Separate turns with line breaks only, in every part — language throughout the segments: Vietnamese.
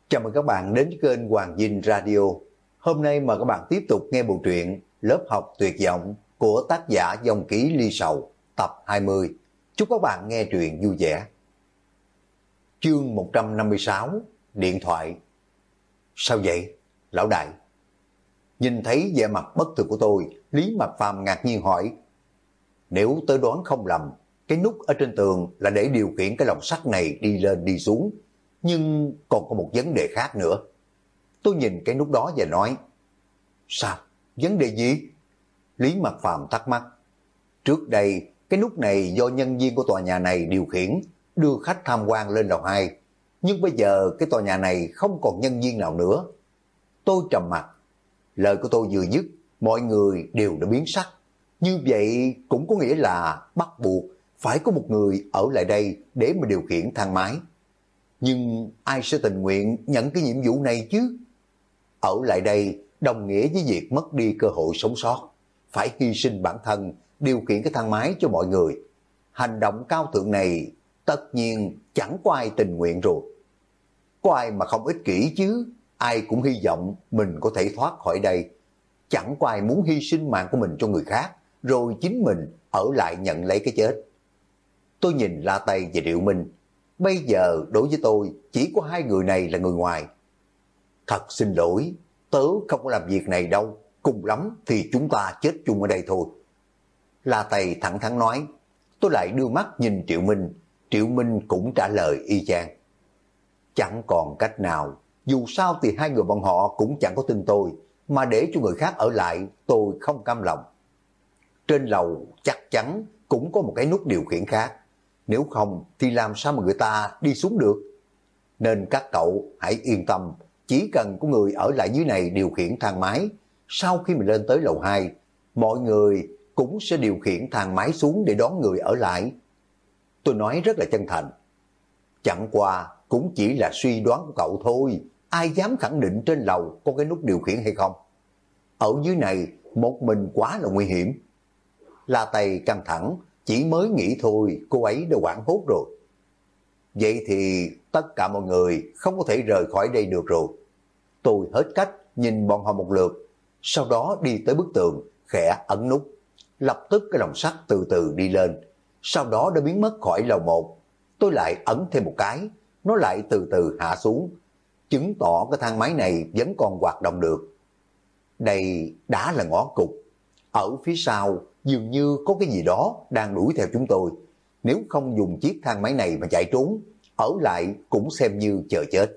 Chào mừng các bạn đến với kênh Hoàng Dinh Radio. Hôm nay mời các bạn tiếp tục nghe bộ truyện Lớp học tuyệt vọng của tác giả Dòng Ký Ly Sầu tập 20. Chúc các bạn nghe truyện vui vẻ. Chương 156, Điện thoại. Sao vậy, lão đại? Nhìn thấy vẻ mặt bất thường của tôi, Lý Mạc Phàm ngạc nhiên hỏi. Nếu tôi đoán không lầm, cái nút ở trên tường là để điều khiển cái lồng sắt này đi lên đi xuống. Nhưng còn có một vấn đề khác nữa. Tôi nhìn cái nút đó và nói. Sao? Vấn đề gì? Lý Mạc Phàm thắc mắc. Trước đây, cái nút này do nhân viên của tòa nhà này điều khiển, đưa khách tham quan lên lầu 2. Nhưng bây giờ cái tòa nhà này không còn nhân viên nào nữa. Tôi trầm mặt. Lời của tôi vừa dứt, mọi người đều đã biến sắc. Như vậy cũng có nghĩa là bắt buộc phải có một người ở lại đây để mà điều khiển thang máy. Nhưng ai sẽ tình nguyện nhận cái nhiệm vụ này chứ? Ở lại đây đồng nghĩa với việc mất đi cơ hội sống sót, phải hy sinh bản thân, điều khiển cái thang máy cho mọi người. Hành động cao thượng này tất nhiên chẳng có ai tình nguyện rồi. Có ai mà không ích kỷ chứ? Ai cũng hy vọng mình có thể thoát khỏi đây. Chẳng có ai muốn hy sinh mạng của mình cho người khác, rồi chính mình ở lại nhận lấy cái chết. Tôi nhìn La Tây và Triệu Minh. Bây giờ đối với tôi chỉ có hai người này là người ngoài. Thật xin lỗi, tớ không có làm việc này đâu, cùng lắm thì chúng ta chết chung ở đây thôi. La Tây thẳng thắn nói. Tôi lại đưa mắt nhìn Triệu Minh. Triệu Minh cũng trả lời y chang. Chẳng còn cách nào, dù sao thì hai người bọn họ cũng chẳng có tin tôi, mà để cho người khác ở lại tôi không cam lòng. Trên lầu chắc chắn cũng có một cái nút điều khiển khác. Nếu không thì làm sao mà người ta đi xuống được? Nên các cậu hãy yên tâm, chỉ cần có người ở lại dưới này điều khiển thang máy, sau khi mình lên tới lầu 2, mọi người cũng sẽ điều khiển thang máy xuống để đón người ở lại. Tôi nói rất là chân thành. Chẳng qua cũng chỉ là suy đoán của cậu thôi, ai dám khẳng định trên lầu có cái nút điều khiển hay không? Ở dưới này một mình quá là nguy hiểm. La Tây căng thẳng, chỉ mới nghĩ thôi cô ấy đã hoảng hốt rồi. Vậy thì tất cả mọi người không có thể rời khỏi đây được rồi. Tôi hết cách nhìn bọn họ một lượt, sau đó đi tới bức tường, khẽ ấn nút. Lập tức cái lồng sắt từ từ đi lên, sau đó đã biến mất khỏi lầu 1. Tôi lại ấn thêm một cái, nó lại từ từ hạ xuống, chứng tỏ cái thang máy này vẫn còn hoạt động được. Đây đã là ngõ cụt. Ở phía sau dường như có cái gì đó đang đuổi theo chúng tôi. Nếu không dùng chiếc thang máy này mà chạy trốn, ở lại cũng xem như chờ chết.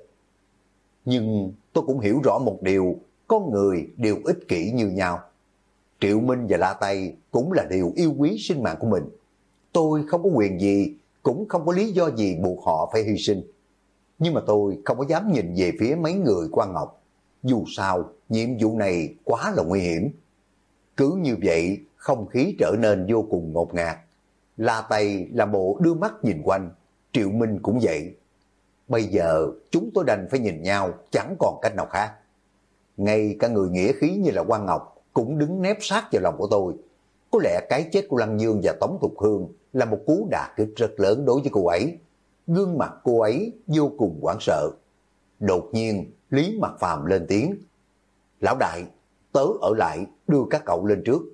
Nhưng tôi cũng hiểu rõ một điều, con người đều ích kỷ như nhau. Triệu Minh và La Tây cũng là điều yêu quý sinh mạng của mình. Tôi không có quyền gì, cũng không có lý do gì buộc họ phải hy sinh. Nhưng mà tôi không có dám nhìn về phía mấy người Quan Ngọc. Dù sao, nhiệm vụ này quá là nguy hiểm. Cứ như vậy, không khí trở nên vô cùng ngột ngạt. La Tây làm bộ đưa mắt nhìn quanh, Triệu Minh cũng vậy. Bây giờ chúng tôi đành phải nhìn nhau, chẳng còn cách nào khác. Ngay cả người nghĩa khí như là Quan Ngọc cũng đứng nép sát vào lòng của tôi. Có lẽ cái chết của Lăng Dương và Tống Thục Hương là một cú đả kích rất lớn đối với cô ấy. Gương mặt cô ấy vô cùng hoảng sợ. Đột nhiên Lý Mạc Phàm lên tiếng. Lão đại, tớ ở lại đưa các cậu lên trước.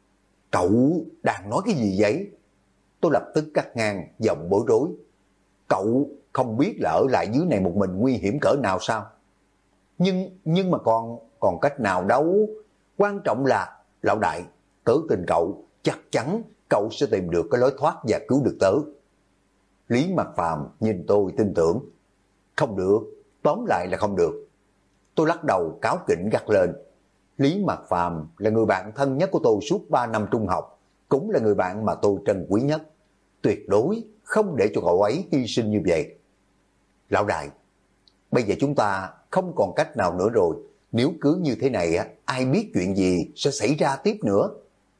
Cậu đang nói cái gì vậy? Tôi lập tức cắt ngang, giọng bối rối. Cậu không biết là ở lại dưới này một mình nguy hiểm cỡ nào sao? Nhưng mà còn cách nào đâu. Quan trọng là, lão đại, tớ tin cậu, chắc chắn cậu sẽ tìm được cái lối thoát và cứu được tớ. Lý Mạc Phàm nhìn tôi tin tưởng. Không được, tóm lại là không được. Tôi lắc đầu cáo kỉnh gắt lên. Lý Mạc Phàm là người bạn thân nhất của tôi suốt 3 năm trung học, cũng là người bạn mà tôi trân quý nhất. Tuyệt đối không để cho cậu ấy hy sinh như vậy. Lão đại, bây giờ chúng ta không còn cách nào nữa rồi. Nếu cứ như thế này, ai biết chuyện gì sẽ xảy ra tiếp nữa.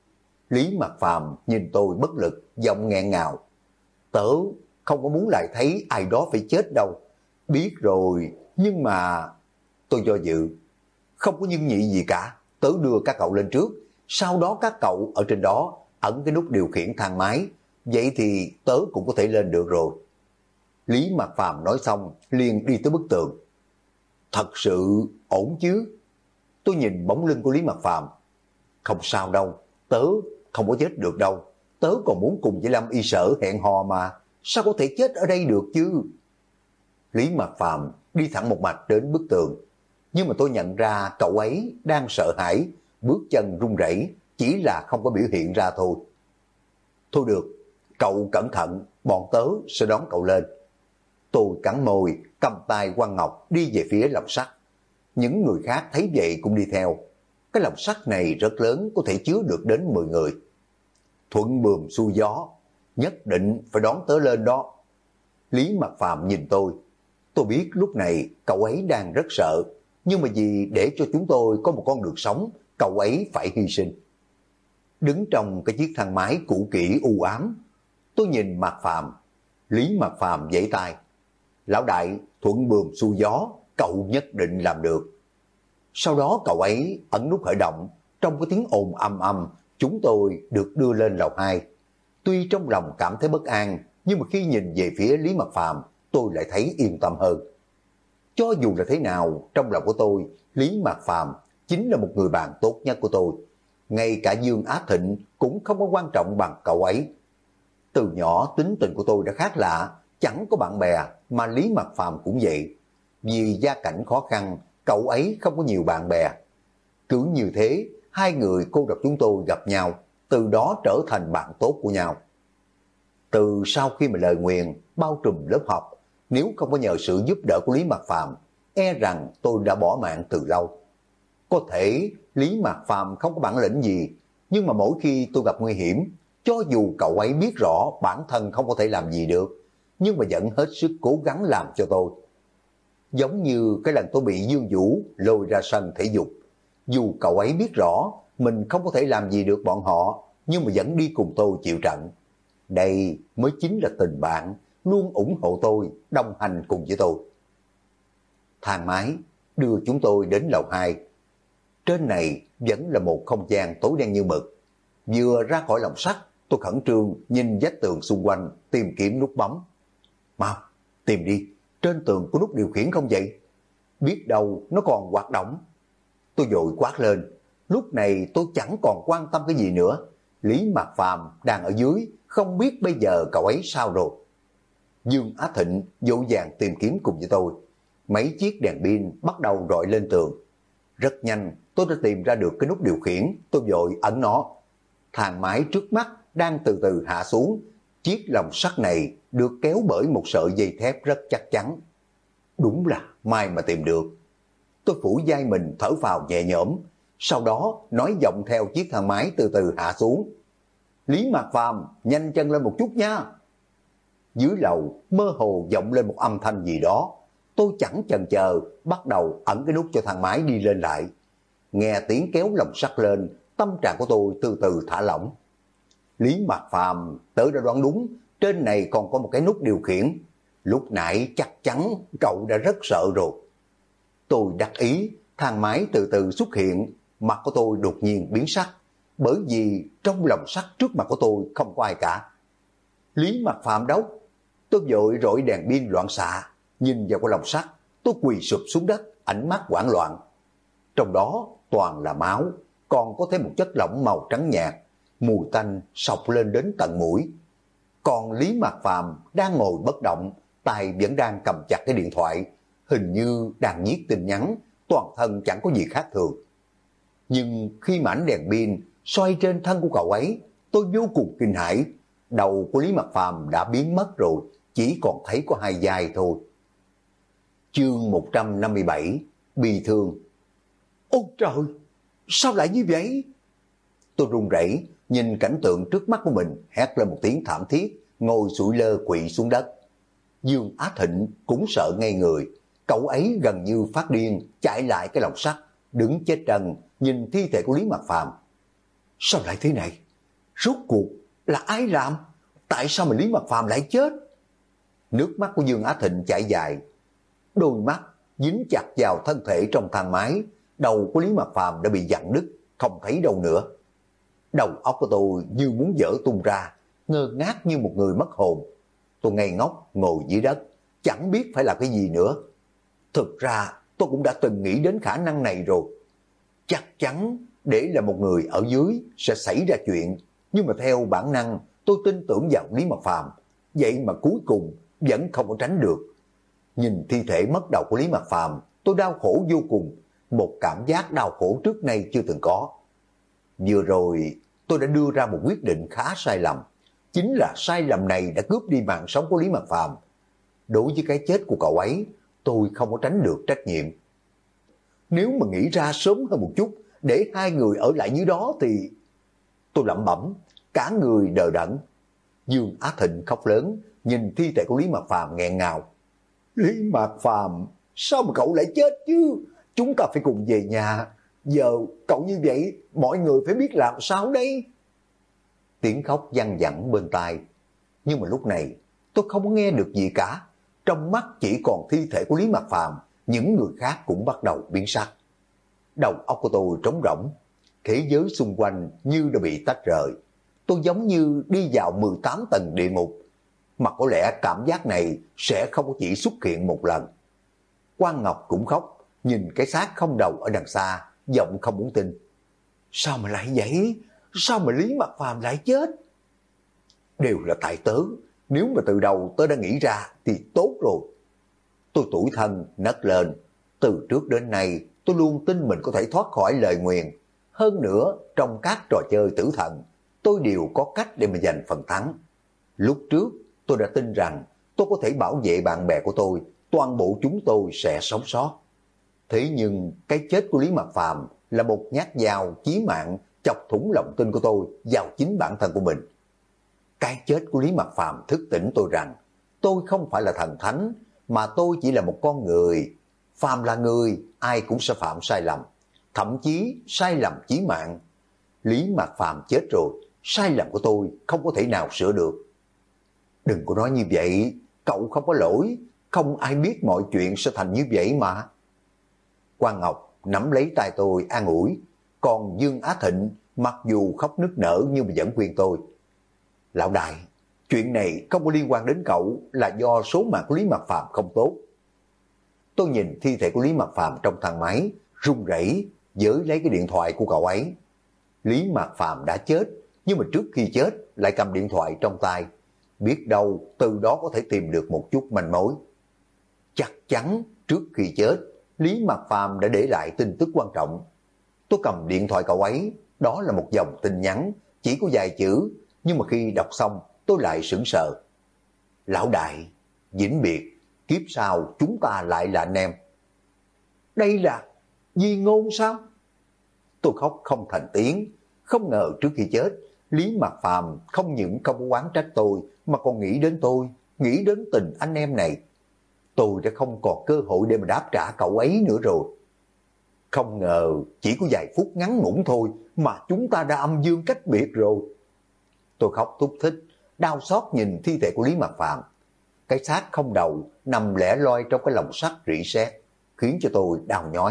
Lý Mạc Phàm nhìn tôi bất lực, giọng nghẹn ngào. Tớ không có muốn lại thấy ai đó phải chết đâu. Biết rồi, nhưng mà... Tôi do dự. Không có nhưng nhị gì cả. Tớ đưa các cậu lên trước, sau đó các cậu ở trên đó ấn cái nút điều khiển thang máy. Vậy thì tớ cũng có thể lên được rồi. Lý Mạc Phàm nói xong liền đi tới bức tường. Thật sự ổn chứ? Tôi nhìn bóng lưng của Lý Mạc Phàm. Không sao đâu, tớ không có chết được đâu. Tớ còn muốn cùng với Lâm Y Sở hẹn hò mà, sao có thể chết ở đây được chứ? Lý Mạc Phàm đi thẳng một mạch đến bức tường. Nhưng mà tôi nhận ra cậu ấy đang sợ hãi, bước chân run rẩy, chỉ là không có biểu hiện ra thôi. Thôi được, cậu cẩn thận, bọn tớ sẽ đón cậu lên. Tôi cắn môi, cầm tay Quan Ngọc đi về phía lồng sắt. Những người khác thấy vậy cũng đi theo. Cái lồng sắt này rất lớn, có thể chứa được đến 10 người. Thuận buồm xuôi gió, nhất định phải đón tớ lên đó. Lý Mạc Phàm nhìn tôi biết lúc này cậu ấy đang rất sợ, nhưng mà vì để cho chúng tôi có một con đường sống, cậu ấy phải hy sinh. Đứng trong cái chiếc thang máy cũ kỹ u ám, tôi nhìn Mạc Phàm. Lý Mạc Phàm vẫy tay. Lão đại, thuận buồm xuôi gió, cậu nhất định làm được. Sau đó cậu ấy ấn nút khởi động, trong cái tiếng ồn ầm ầm, chúng tôi được đưa lên lầu 2. Tuy trong lòng cảm thấy bất an, nhưng mà khi nhìn về phía Lý Mạc Phàm, tôi lại thấy yên tâm hơn. Cho dù là thế nào, trong lòng của tôi, Lý Mạc Phàm chính là một người bạn tốt nhất của tôi. Ngay cả Dương Á Thịnh cũng không có quan trọng bằng cậu ấy. Từ nhỏ tính tình của tôi đã khác lạ, chẳng có bạn bè, mà Lý Mạc Phàm cũng vậy. Vì gia cảnh khó khăn, cậu ấy không có nhiều bạn bè. Cứ như thế, hai người cô độc chúng tôi gặp nhau, từ đó trở thành bạn tốt của nhau. Từ sau khi mà lời nguyền bao trùm lớp học, nếu không có nhờ sự giúp đỡ của Lý Mạc Phàm, e rằng tôi đã bỏ mạng từ lâu. Có thể Lý Mạc Phàm không có bản lĩnh gì, nhưng mà mỗi khi tôi gặp nguy hiểm, cho dù cậu ấy biết rõ bản thân không có thể làm gì được, nhưng mà vẫn hết sức cố gắng làm cho tôi. Giống như cái lần tôi bị Dương Vũ lôi ra sân thể dục, dù cậu ấy biết rõ mình không có thể làm gì được bọn họ, nhưng mà vẫn đi cùng tôi chịu trận. Đây mới chính là tình bạn, luôn ủng hộ tôi, đồng hành cùng với tôi. Thang máy đưa chúng tôi đến lầu 2. Trên này vẫn là một không gian tối đen như mực. Vừa ra khỏi lồng sắt, tôi khẩn trương nhìn vách tường xung quanh, tìm kiếm nút bấm. Mau, tìm đi, trên tường có nút điều khiển không vậy? Biết đâu nó còn hoạt động. Tôi vội quát lên. Lúc này tôi chẳng còn quan tâm cái gì nữa. Lý Mạc Phàm đang ở dưới, không biết bây giờ cậu ấy sao rồi. Dương Á Thịnh vội vàng tìm kiếm cùng với tôi. Mấy chiếc đèn pin bắt đầu rọi lên tường. Rất nhanh tôi đã tìm ra được cái nút điều khiển, tôi vội ấn nó. Thang máy trước mắt đang từ từ hạ xuống. Chiếc lồng sắt này được kéo bởi một sợi dây thép rất chắc chắn. Đúng là may mà tìm được. Tôi phủ vai mình thở phào nhẹ nhõm, sau đó nói giọng theo chiếc thang máy từ từ hạ xuống. Lý Mạc Phàm, nhanh chân lên một chút nha. Dưới lầu mơ hồ vọng lên một âm thanh gì đó. Tôi chẳng chần chờ, bắt đầu ấn cái nút cho thang máy đi lên lại. Nghe tiếng kéo lồng sắt lên, tâm trạng của tôi từ từ thả lỏng. Lý Mạc Phàm, tớ đã đoán đúng, trên này còn có một cái nút điều khiển. Lúc nãy chắc chắn cậu đã rất sợ rồi. Tôi đắc ý, thang máy từ từ xuất hiện, mặt của tôi đột nhiên biến sắc, bởi vì trong lồng sắt trước mặt của tôi không có ai cả. Lý Mạc Phàm đâu? Tôi vội rọi đèn pin loạn xạ, nhìn vào cái lồng sắt, tôi quỳ sụp xuống đất, ánh mắt hoảng loạn. Trong đó toàn là máu, còn có thêm một chất lỏng màu trắng nhạt, mùi tanh sộc lên đến tận mũi. Còn Lý Mạc Phàm đang ngồi bất động, tay vẫn đang cầm chặt cái điện thoại, hình như đang viết tin nhắn, toàn thân chẳng có gì khác thường. Nhưng khi mà ánh đèn pin xoay trên thân của cậu ấy, tôi vô cùng kinh hãi. Đầu của Lý Mạc Phàm đã biến mất rồi, chỉ còn thấy có hai vai thôi. Chương 157, bi thương. Ôi trời, sao lại như vậy? Tôi run rẩy nhìn cảnh tượng trước mắt của mình, hét lên một tiếng thảm thiết, ngồi sụi lơ quỵ xuống đất. Dương Á Thịnh cũng sợ ngây người, cậu ấy gần như phát điên, chạy lại cái lồng sắt, đứng chết trần, nhìn thi thể của Lý Mạc Phàm. Sao lại thế này? Rốt cuộc là ai làm? Tại sao mà Lý Mạc Phàm lại chết? Nước mắt của Dương Á Thịnh chảy dài, đôi mắt dính chặt vào thân thể trong thang máy, đầu của Lý Mạc Phàm đã bị dặn đứt, không thấy đâu nữa. Đầu óc của tôi như muốn vỡ tung ra, ngơ ngác như một người mất hồn. Tôi ngây ngốc ngồi dưới đất, chẳng biết phải làm cái gì nữa. Thực ra tôi cũng đã từng nghĩ đến khả năng này rồi. Chắc chắn để là một người ở dưới sẽ xảy ra chuyện, nhưng mà theo bản năng tôi tin tưởng vào Lý Mạc Phàm, vậy mà cuối cùng vẫn không có tránh được. Nhìn thi thể mất đầu của Lý Mạc Phàm, tôi đau khổ vô cùng, một cảm giác đau khổ trước nay chưa từng có. Vừa rồi tôi đã đưa ra một quyết định khá sai lầm, chính là sai lầm này đã cướp đi mạng sống của Lý Mạc Phàm. Đối với cái chết của cậu ấy, tôi không có tránh được trách nhiệm. Nếu mà nghĩ ra sớm hơn một chút, để hai người ở lại dưới đó thì... Tôi lẩm bẩm, cả người đờ đẫn. Dương Á Thịnh khóc lớn, nhìn thi thể của Lý Mạc Phàm nghẹn ngào. Lý Mạc Phàm, sao mà cậu lại chết chứ? Chúng ta phải cùng về nhà. Giờ cậu như vậy, mọi người phải biết làm sao đây? Tiếng khóc văng vẳng bên tai. Nhưng mà lúc này, tôi không có nghe được gì cả. Trong mắt chỉ còn thi thể của Lý Mạc Phàm, những người khác cũng bắt đầu biến sắc. Đầu óc của tôi trống rỗng, thế giới xung quanh như đã bị tách rời. Tôi giống như đi vào 18 tầng địa ngục, mà có lẽ cảm giác này sẽ không có chỉ xuất hiện một lần. Quang Ngọc cũng khóc, nhìn cái xác không đầu ở đằng xa, giọng không muốn tin. Sao mà lại vậy? Sao mà Lý Mạc Phàm lại chết? Đều là tại tớ, nếu mà từ đầu tớ đã nghĩ ra thì tốt rồi. Tôi tủi thân nấc lên, từ trước đến nay tôi luôn tin mình có thể thoát khỏi lời nguyền. Hơn nữa, trong các trò chơi tử thần, tôi đều có cách để mà giành phần thắng. Lúc trước, tôi đã tin rằng tôi có thể bảo vệ bạn bè của tôi, toàn bộ chúng tôi sẽ sống sót. Thế nhưng, cái chết của Lý Mạc Phàm là một nhát dao chí mạng chọc thủng lòng tin của tôi vào chính bản thân của mình. Cái chết của Lý Mạc Phàm thức tỉnh tôi rằng tôi không phải là thần thánh, mà tôi chỉ là một con người. Phàm là người, ai cũng sẽ phạm sai lầm, thậm chí sai lầm chí mạng. Lý Mạc Phàm chết rồi, sai lầm của tôi không có thể nào sửa được. Đừng có nói như vậy, cậu không có lỗi, không ai biết mọi chuyện sẽ thành như vậy mà. Quang Ngọc nắm lấy tay tôi an ủi, còn Dương Á Thịnh mặc dù khóc nức nở nhưng mà vẫn khuyên tôi. Lão đại, chuyện này không có liên quan đến cậu, là do số mạng của Lý Mạc Phàm không tốt. Tôi nhìn thi thể của Lý Mạc Phàm trong thang máy, run rẩy với lấy cái điện thoại của cậu ấy. Lý Mạc Phàm đã chết, nhưng mà trước khi chết lại cầm điện thoại trong tay. Biết đâu từ đó có thể tìm được một chút manh mối. Chắc chắn trước khi chết, Lý Mạc Phàm đã để lại tin tức quan trọng. Tôi cầm điện thoại cậu ấy, đó là một dòng tin nhắn, chỉ có vài chữ, nhưng mà khi đọc xong tôi lại sững sờ. Lão đại, vĩnh biệt, kiếp sau chúng ta lại là anh em. Đây là di ngôn sao? Tôi khóc không thành tiếng, không ngờ trước khi chết, Lý Mạc Phàm không những không có oán trách tôi, mà còn nghĩ đến tôi, nghĩ đến tình anh em này. Tôi đã không còn cơ hội để mà đáp trả cậu ấy nữa rồi. Không ngờ chỉ có vài phút ngắn ngủn thôi mà chúng ta đã âm dương cách biệt rồi. Tôi khóc thúc thích, đau xót nhìn thi thể của Lý Mạc Phàm. Cái xác không đầu nằm lẻ loi trong cái lồng sắt rỉ sét, khiến cho tôi đau nhói.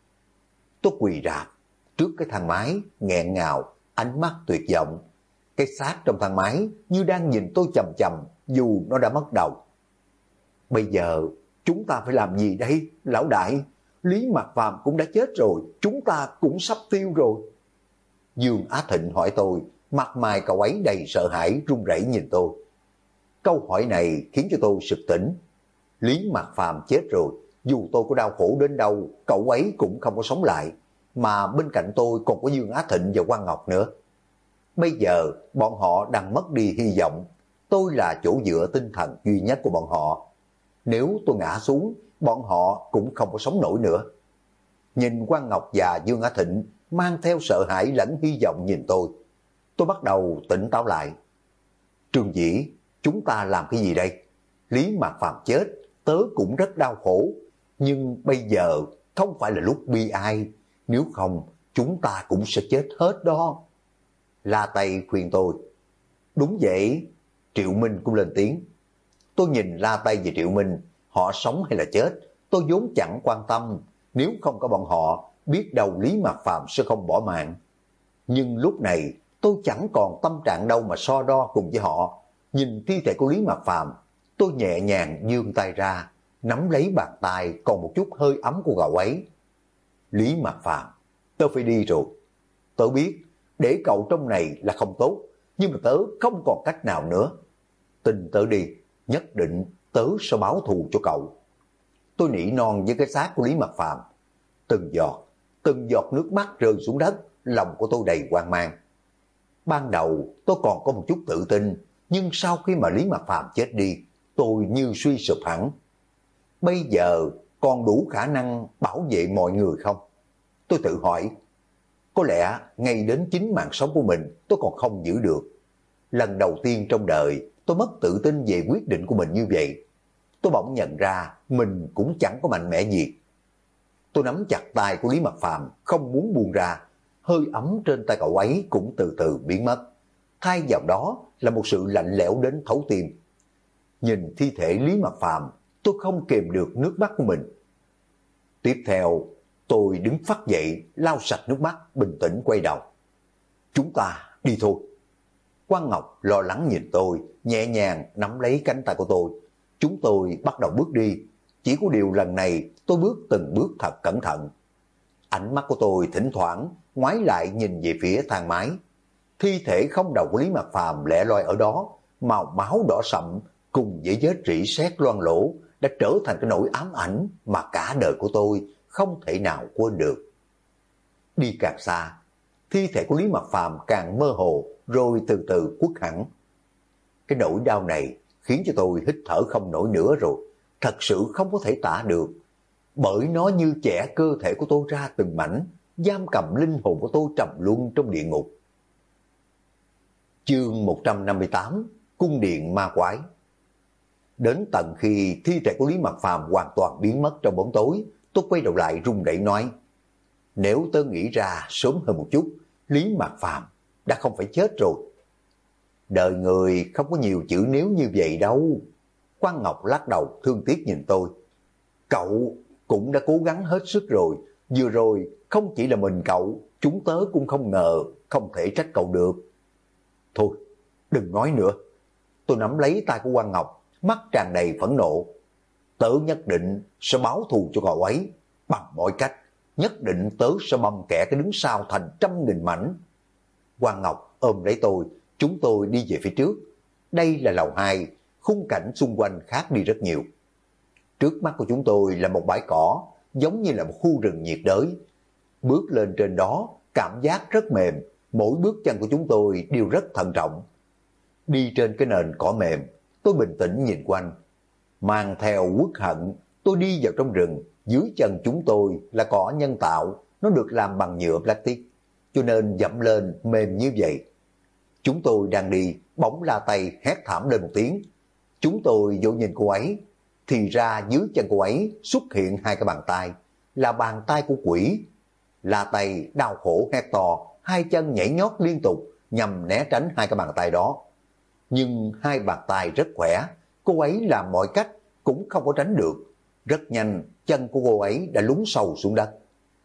Tôi quỳ rạp trước cái thang máy, nghẹn ngào, ánh mắt tuyệt vọng. Cái xác trong thang máy như đang nhìn tôi chằm chằm dù nó đã mất đầu. Bây giờ chúng ta phải làm gì đây, lão đại? Lý Mạc Phàm cũng đã chết rồi, chúng ta cũng sắp tiêu rồi. Dương Á Thịnh hỏi tôi, mặt mày cậu ấy đầy sợ hãi run rẩy nhìn tôi. Câu hỏi này khiến cho tôi sực tỉnh. Lý Mạc Phàm chết rồi, dù tôi có đau khổ đến đâu, cậu ấy cũng không có sống lại. Mà bên cạnh tôi còn có Dương Á Thịnh và Quang Ngọc nữa. Bây giờ bọn họ đang mất đi hy vọng. Tôi là chỗ dựa tinh thần duy nhất của bọn họ. Nếu tôi ngã xuống, bọn họ cũng không có sống nổi nữa. Nhìn Quang Ngọc và Dương Á Thịnh mang theo sợ hãi lẫn hy vọng nhìn tôi bắt đầu tỉnh táo lại. Trương Dĩ, chúng ta làm cái gì đây? Lý Mạc Phàm chết, tớ cũng rất đau khổ. Nhưng bây giờ không phải là lúc bi ai. Nếu không, chúng ta cũng sẽ chết hết đó. La Tây khuyên tôi. Đúng vậy, Triệu Minh cũng lên tiếng. Tôi nhìn La Tây và Triệu Minh, họ sống hay là chết, tôi vốn chẳng quan tâm. Nếu không có bọn họ, biết đâu Lý Mạc Phàm sẽ không bỏ mạng. Nhưng lúc này, tôi chẳng còn tâm trạng đâu mà so đo cùng với họ. Nhìn thi thể của Lý Mạc Phàm, tôi nhẹ nhàng vươn tay ra, nắm lấy bàn tay còn một chút hơi ấm của cậu ấy. Lý Mạc Phàm, tớ phải đi rồi. Tớ biết, để cậu trong này là không tốt, nhưng mà tớ không còn cách nào nữa. Tin tớ đi, nhất định tớ sẽ báo thù cho cậu. Tôi nỉ non với cái xác của Lý Mạc Phàm. Từng giọt nước mắt rơi xuống đất, lòng của tôi đầy hoang mang. Ban đầu tôi còn có một chút tự tin, nhưng sau khi mà Lý Mạc Phàm chết đi, tôi như suy sụp hẳn. Bây giờ còn đủ khả năng bảo vệ mọi người không? Tôi tự hỏi, có lẽ ngay đến chính mạng sống của mình tôi còn không giữ được. Lần đầu tiên trong đời tôi mất tự tin về quyết định của mình như vậy. Tôi bỗng nhận ra mình cũng chẳng có mạnh mẽ gì. Tôi nắm chặt tay của Lý Mạc Phàm, không muốn buông ra. Hơi ấm trên tay cậu ấy cũng từ từ biến mất. Thay vào đó là một sự lạnh lẽo đến thấu tim. Nhìn thi thể Lý Mạc Phàm, tôi không kìm được nước mắt của mình. Tiếp theo, tôi đứng phắt dậy, lau sạch nước mắt, bình tĩnh quay đầu. Chúng ta đi thôi. Quang Ngọc lo lắng nhìn tôi, nhẹ nhàng nắm lấy cánh tay của tôi. Chúng tôi bắt đầu bước đi. Chỉ có điều lần này tôi bước từng bước thật cẩn thận. Ánh mắt của tôi thỉnh thoảng ngoái lại nhìn về phía thang máy. Thi thể không đầu của Lý Mạc Phàm lẻ loi ở đó, màu máu đỏ sậm cùng với vết rỉ sét loang lỗ đã trở thành cái nỗi ám ảnh mà cả đời của tôi không thể nào quên được. Đi càng xa, thi thể của Lý Mạc Phàm càng mơ hồ rồi từ từ khuất hẳn. Cái nỗi đau này khiến cho tôi hít thở không nổi nữa rồi, thật sự không có thể tả được. Bởi nó như chẻ cơ thể của tôi ra từng mảnh, giam cầm linh hồn của tôi trầm luân trong địa ngục. Chương 158, Cung điện ma quái. Đến tận khi thi thể của Lý Mạc Phàm hoàn toàn biến mất trong bóng tối, tôi quay đầu lại run rẩy nói, nếu tớ nghĩ ra sớm hơn một chút, Lý Mạc Phàm đã không phải chết rồi. Đời người không có nhiều chữ nếu như vậy đâu. Quang Ngọc lắc đầu thương tiếc nhìn tôi. Cậu cũng đã cố gắng hết sức rồi, vừa rồi không chỉ là mình cậu, chúng tớ cũng không ngờ, không thể trách cậu được. Thôi, đừng nói nữa. Tôi nắm lấy tay của Quang Ngọc, mắt tràn đầy phẫn nộ. Tớ nhất định sẽ báo thù cho cậu ấy, bằng mọi cách, nhất định tớ sẽ băm kẻ cái đứng sau thành 100.000 mảnh. Quang Ngọc ôm lấy tôi, chúng tôi đi về phía trước. Đây là lầu 2, khung cảnh xung quanh khác đi rất nhiều. Trước mắt của chúng tôi là một bãi cỏ, giống như là một khu rừng nhiệt đới. Bước lên trên đó, cảm giác rất mềm, mỗi bước chân của chúng tôi đều rất thận trọng. Đi trên cái nền cỏ mềm, tôi bình tĩnh nhìn quanh. Mang theo uất hận, tôi đi vào trong rừng, dưới chân chúng tôi là cỏ nhân tạo, nó được làm bằng nhựa plastic, cho nên dẫm lên mềm như vậy. Chúng tôi đang đi, bỗng La Tây hét thảm lên một tiếng. Chúng tôi vội nhìn cô ấy, thì ra dưới chân cô ấy xuất hiện hai cái bàn tay, là bàn tay của quỷ. La Tây đau khổ hét to, hai chân nhảy nhót liên tục nhằm né tránh hai cái bàn tay đó. Nhưng hai bàn tay rất khỏe, cô ấy làm mọi cách cũng không có tránh được. Rất nhanh, chân của cô ấy đã lún sâu xuống đất.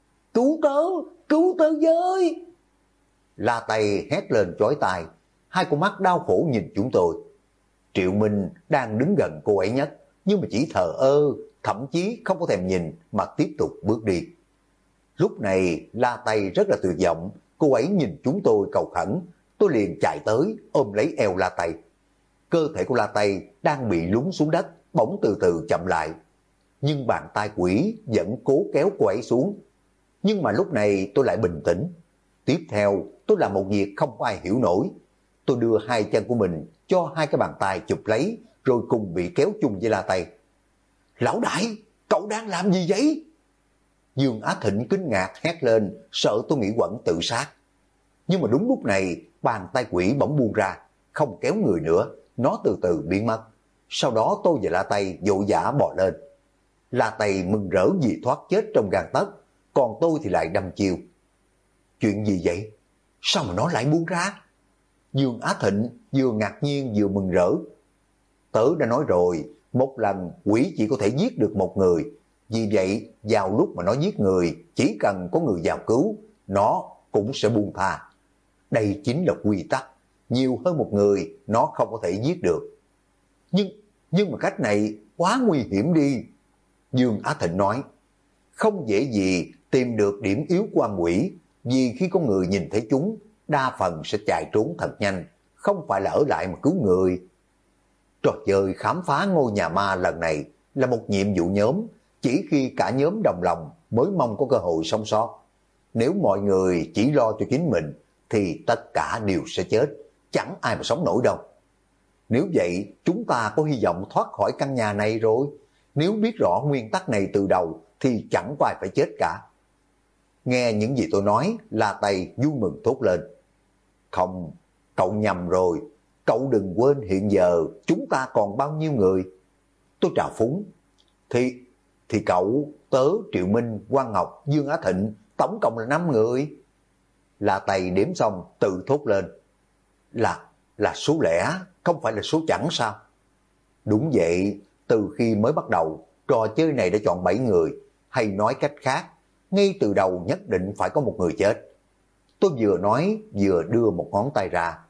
Cứu tớ với! La Tây hét lên chói tai, hai con mắt đau khổ nhìn chúng tôi. Triệu Minh đang đứng gần cô ấy nhất, nhưng mà chỉ thờ ơ, thậm chí không có thèm nhìn mà tiếp tục bước đi. Lúc này La Tây rất là tuyệt vọng, cô ấy nhìn chúng tôi cầu khẩn, tôi liền chạy tới ôm lấy eo La Tây. Cơ thể của La Tây đang bị lún xuống đất, bỗng từ từ chậm lại. Nhưng bàn tay quỷ vẫn cố kéo cô ấy xuống. Nhưng mà lúc này tôi lại bình tĩnh. Tiếp theo tôi làm một việc không ai hiểu nổi. Tôi đưa hai chân của mình cho hai cái bàn tay chụp lấy, rồi cùng bị kéo chung với La Tây. Lão đại, cậu đang làm gì vậy? Dương Á Thịnh kinh ngạc hét lên, sợ tôi nghĩ quẩn tự sát. Nhưng mà đúng lúc này, bàn tay quỷ bỗng buông ra, không kéo người nữa, nó từ từ biến mất. Sau đó tôi và La Tây vội vã bò lên. La Tây mừng rỡ vì thoát chết trong gang tấc, còn tôi thì lại đâm chiêu. Chuyện gì vậy? Sao mà nó lại buông ra? Dương Á Thịnh vừa ngạc nhiên vừa mừng rỡ. Tớ đã nói rồi, một lần quỷ chỉ có thể giết được một người. Vì vậy, vào lúc mà nó giết người, chỉ cần có người vào cứu, nó cũng sẽ buông tha. Đây chính là quy tắc. Nhiều hơn một người, nó không có thể giết được. Nhưng mà cách này quá nguy hiểm đi. Dương Á Thịnh nói, không dễ gì tìm được điểm yếu của âm quỷ, vì khi con người nhìn thấy chúng, đa phần sẽ chạy trốn thật nhanh, không phải là ở lại mà cứu người. Trò chơi khám phá ngôi nhà ma lần này là một nhiệm vụ nhóm, chỉ khi cả nhóm đồng lòng mới mong có cơ hội sống sót. Nếu mọi người chỉ lo cho chính mình, thì tất cả đều sẽ chết, chẳng ai mà sống nổi đâu. Nếu vậy, chúng ta có hy vọng thoát khỏi căn nhà này rồi. Nếu biết rõ nguyên tắc này từ đầu, thì chẳng có ai phải chết cả. Nghe những gì tôi nói, La Tây vui mừng thốt lên. Không, cậu nhầm rồi. Cậu đừng quên hiện giờ chúng ta còn bao nhiêu người. Tôi trào phúng. Thì cậu, tớ, Triệu Minh, Quang Ngọc, Dương Á Thịnh, tổng cộng là 5 người. La Tây đếm xong tự thốt lên. Là số lẻ, không phải là số chẵn sao? Đúng vậy, từ khi mới bắt đầu, trò chơi này đã chọn 7 người, hay nói cách khác, ngay từ đầu nhất định phải có một người chết. Tôi vừa nói vừa đưa một ngón tay ra.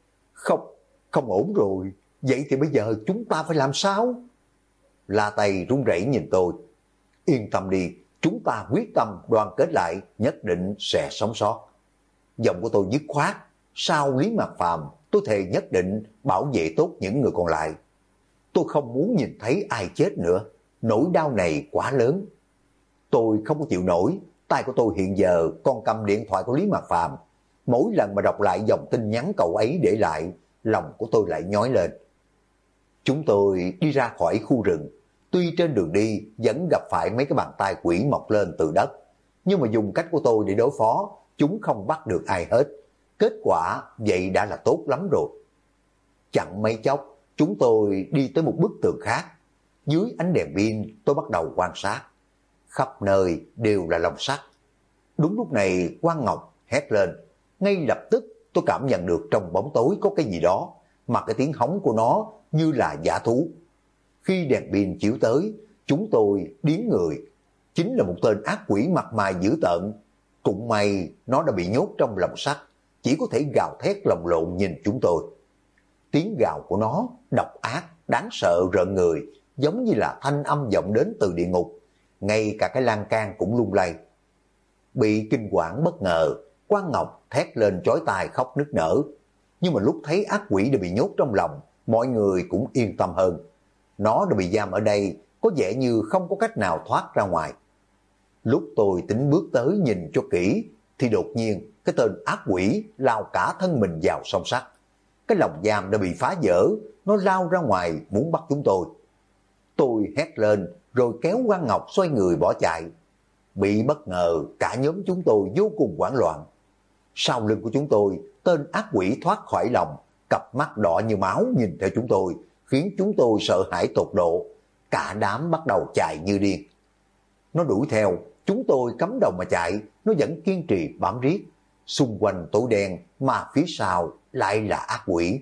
Không ổn rồi, vậy thì bây giờ chúng ta phải làm sao? La Tây run rẩy nhìn tôi. Yên tâm đi, chúng ta quyết tâm đoàn kết lại, nhất định sẽ sống sót. Giọng của tôi dứt khoát, sau Lý Mạc Phàm, tôi thề nhất định bảo vệ tốt những người còn lại. Tôi không muốn nhìn thấy ai chết nữa, nỗi đau này quá lớn. Tôi không có chịu nổi, tay của tôi hiện giờ còn cầm điện thoại của Lý Mạc Phàm. Mỗi lần mà đọc lại dòng tin nhắn cậu ấy để lại, lòng của tôi lại nhói lên. Chúng tôi đi ra khỏi khu rừng, tuy trên đường đi vẫn gặp phải mấy cái bàn tay quỷ mọc lên từ đất, nhưng mà dùng cách của tôi để đối phó, chúng không bắt được ai hết. Kết quả vậy đã là tốt lắm rồi. Chẳng mấy chốc, chúng tôi đi tới một bức tường khác. Dưới ánh đèn pin tôi bắt đầu quan sát. Khắp nơi đều là lồng sắt. Đúng lúc này Quang Ngọc hét lên. Ngay lập tức tôi cảm nhận được trong bóng tối có cái gì đó, mà cái tiếng hóng của nó như là dã thú. Khi đèn pin chiếu tới, chúng tôi điếng người. Chính là một tên ác quỷ mặt mày dữ tợn. Cũng may nó đã bị nhốt trong lồng sắt, chỉ có thể gào thét lồng lộn nhìn chúng tôi. Tiếng gào của nó độc ác, đáng sợ rợn người, giống như là thanh âm vọng đến từ địa ngục. Ngay cả cái lan can cũng lung lay. Bị kinh quản bất ngờ, Quang Ngọc thét lên chói tai khóc nức nở. Nhưng mà lúc thấy ác quỷ đã bị nhốt trong lòng, mọi người cũng yên tâm hơn. Nó đã bị giam ở đây, có vẻ như không có cách nào thoát ra ngoài. Lúc tôi tính bước tới nhìn cho kỹ, thì đột nhiên cái tên ác quỷ lao cả thân mình vào song sắt. Cái lồng giam đã bị phá vỡ, nó lao ra ngoài muốn bắt chúng tôi. Tôi hét lên rồi kéo Quang Ngọc xoay người bỏ chạy. Bị bất ngờ, cả nhóm chúng tôi vô cùng hoảng loạn. Sau lưng của chúng tôi, tên ác quỷ thoát khỏi lòng, cặp mắt đỏ như máu nhìn theo chúng tôi, khiến chúng tôi sợ hãi tột độ. Cả đám bắt đầu chạy như điên. Nó đuổi theo, chúng tôi cắm đầu mà chạy, nó vẫn kiên trì bám riết. Xung quanh tối đen mà phía sau lại là ác quỷ.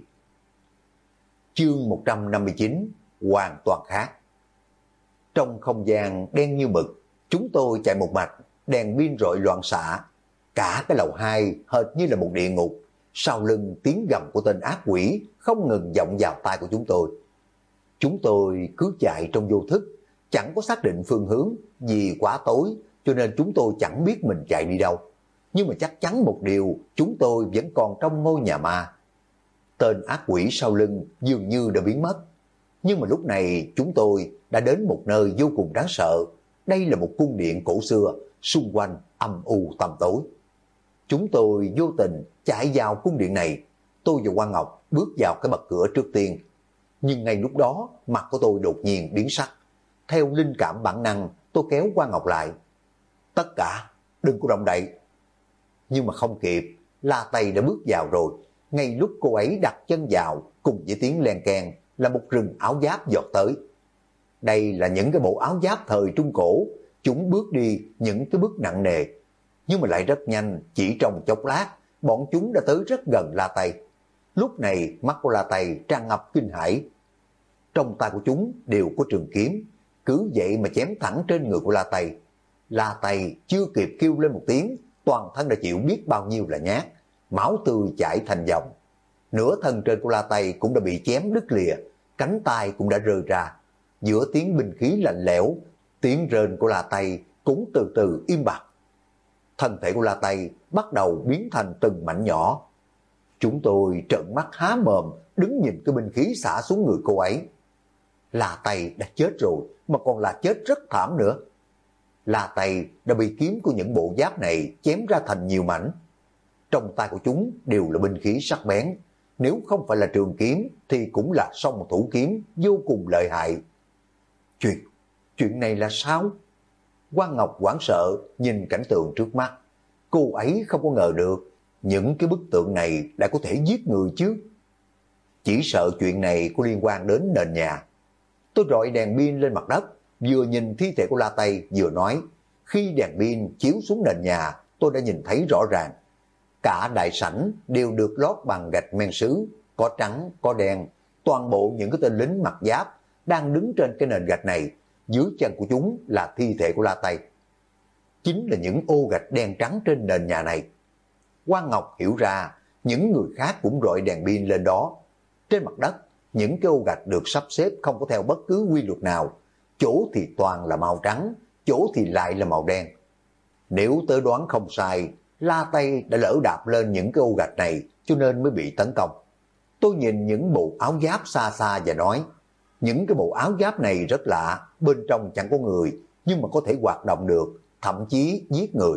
Chương 159, hoàn toàn khác. Trong không gian đen như mực, chúng tôi chạy một mạch, đèn pin rọi loạn xạ. Cả cái lầu 2 hệt như là một địa ngục. Sau lưng tiếng gầm của tên ác quỷ không ngừng vọng vào tai của chúng tôi. Chúng tôi cứ chạy trong vô thức, chẳng có xác định phương hướng, vì quá tối cho nên chúng tôi chẳng biết mình chạy đi đâu. Nhưng mà chắc chắn một điều, chúng tôi vẫn còn trong ngôi nhà ma. Tên ác quỷ sau lưng dường như đã biến mất. Nhưng mà lúc này chúng tôi đã đến một nơi vô cùng đáng sợ. Đây là một cung điện cổ xưa, xung quanh âm u tăm tối. Chúng tôi vô tình chạy vào cung điện này. Tôi và Quang Ngọc bước vào cái bậc cửa trước tiên. Nhưng ngay lúc đó, mặt của tôi đột nhiên biến sắc. Theo linh cảm bản năng, tôi kéo Quang Ngọc lại. Tất cả, đừng có động đậy. Nhưng mà không kịp, La Tây đã bước vào rồi. Ngay lúc cô ấy đặt chân vào, cùng với tiếng len keng, là một rừng áo giáp giọt tới. Đây là những cái bộ áo giáp thời Trung Cổ. Chúng bước đi những cái bước nặng nề, nhưng mà lại rất nhanh. Chỉ trong chốc lát, bọn chúng đã tới rất gần La Tây. Lúc này mắt của La Tây tràn ngập kinh hãi. Trong tay của chúng đều có trường kiếm, cứ vậy mà chém thẳng trên người của La Tây. La Tây chưa kịp kêu lên một tiếng, toàn thân đã chịu biết bao nhiêu là nhát, máu tươi chảy thành dòng. Nửa thân trên của La Tây cũng đã bị chém đứt lìa, cánh tay cũng đã rơi ra. Giữa tiếng binh khí lạnh lẽo, Tiếng rên của La Tây cũng từ từ im bặt. Thân thể của La Tây bắt đầu biến thành từng mảnh nhỏ. Chúng tôi trợn mắt há mồm đứng nhìn cái binh khí xả xuống người cô ấy. La Tây đã chết rồi, mà còn là chết rất thảm nữa. La Tây đã bị kiếm của những bộ giáp này chém ra thành nhiều mảnh. Trong tay của chúng đều là binh khí sắc bén, nếu không phải là trường kiếm thì cũng là song thủ kiếm vô cùng lợi hại. Chuyện này là sao? Quan Ngọc hoảng sợ nhìn cảnh tượng trước mắt. Cô ấy không có ngờ được những cái bức tượng này đã có thể giết người chứ. Chỉ sợ chuyện này có liên quan đến nền nhà. Tôi rọi đèn pin lên mặt đất, vừa nhìn thi thể của La Tây vừa nói. Khi đèn pin chiếu xuống nền nhà, tôi đã nhìn thấy rõ ràng. Cả đại sảnh đều được lót bằng gạch men sứ, có trắng, có đen. Toàn bộ những cái tên lính mặc giáp đang đứng trên cái nền gạch này. Dưới chân của chúng là thi thể của La Tây. Chính là những ô gạch đen trắng trên nền nhà này. Quan Ngọc hiểu ra, những người khác cũng rọi đèn pin lên đó. Trên mặt đất, những cái ô gạch được sắp xếp không có theo bất cứ quy luật nào. Chỗ thì toàn là màu trắng, chỗ thì lại là màu đen. Nếu tớ đoán không sai, La Tây đã lỡ đạp lên những cái ô gạch này cho nên mới bị tấn công. Tôi nhìn những bộ áo giáp xa xa và nói, những cái bộ áo giáp này rất lạ, bên trong chẳng có người, nhưng mà có thể hoạt động được, thậm chí giết người.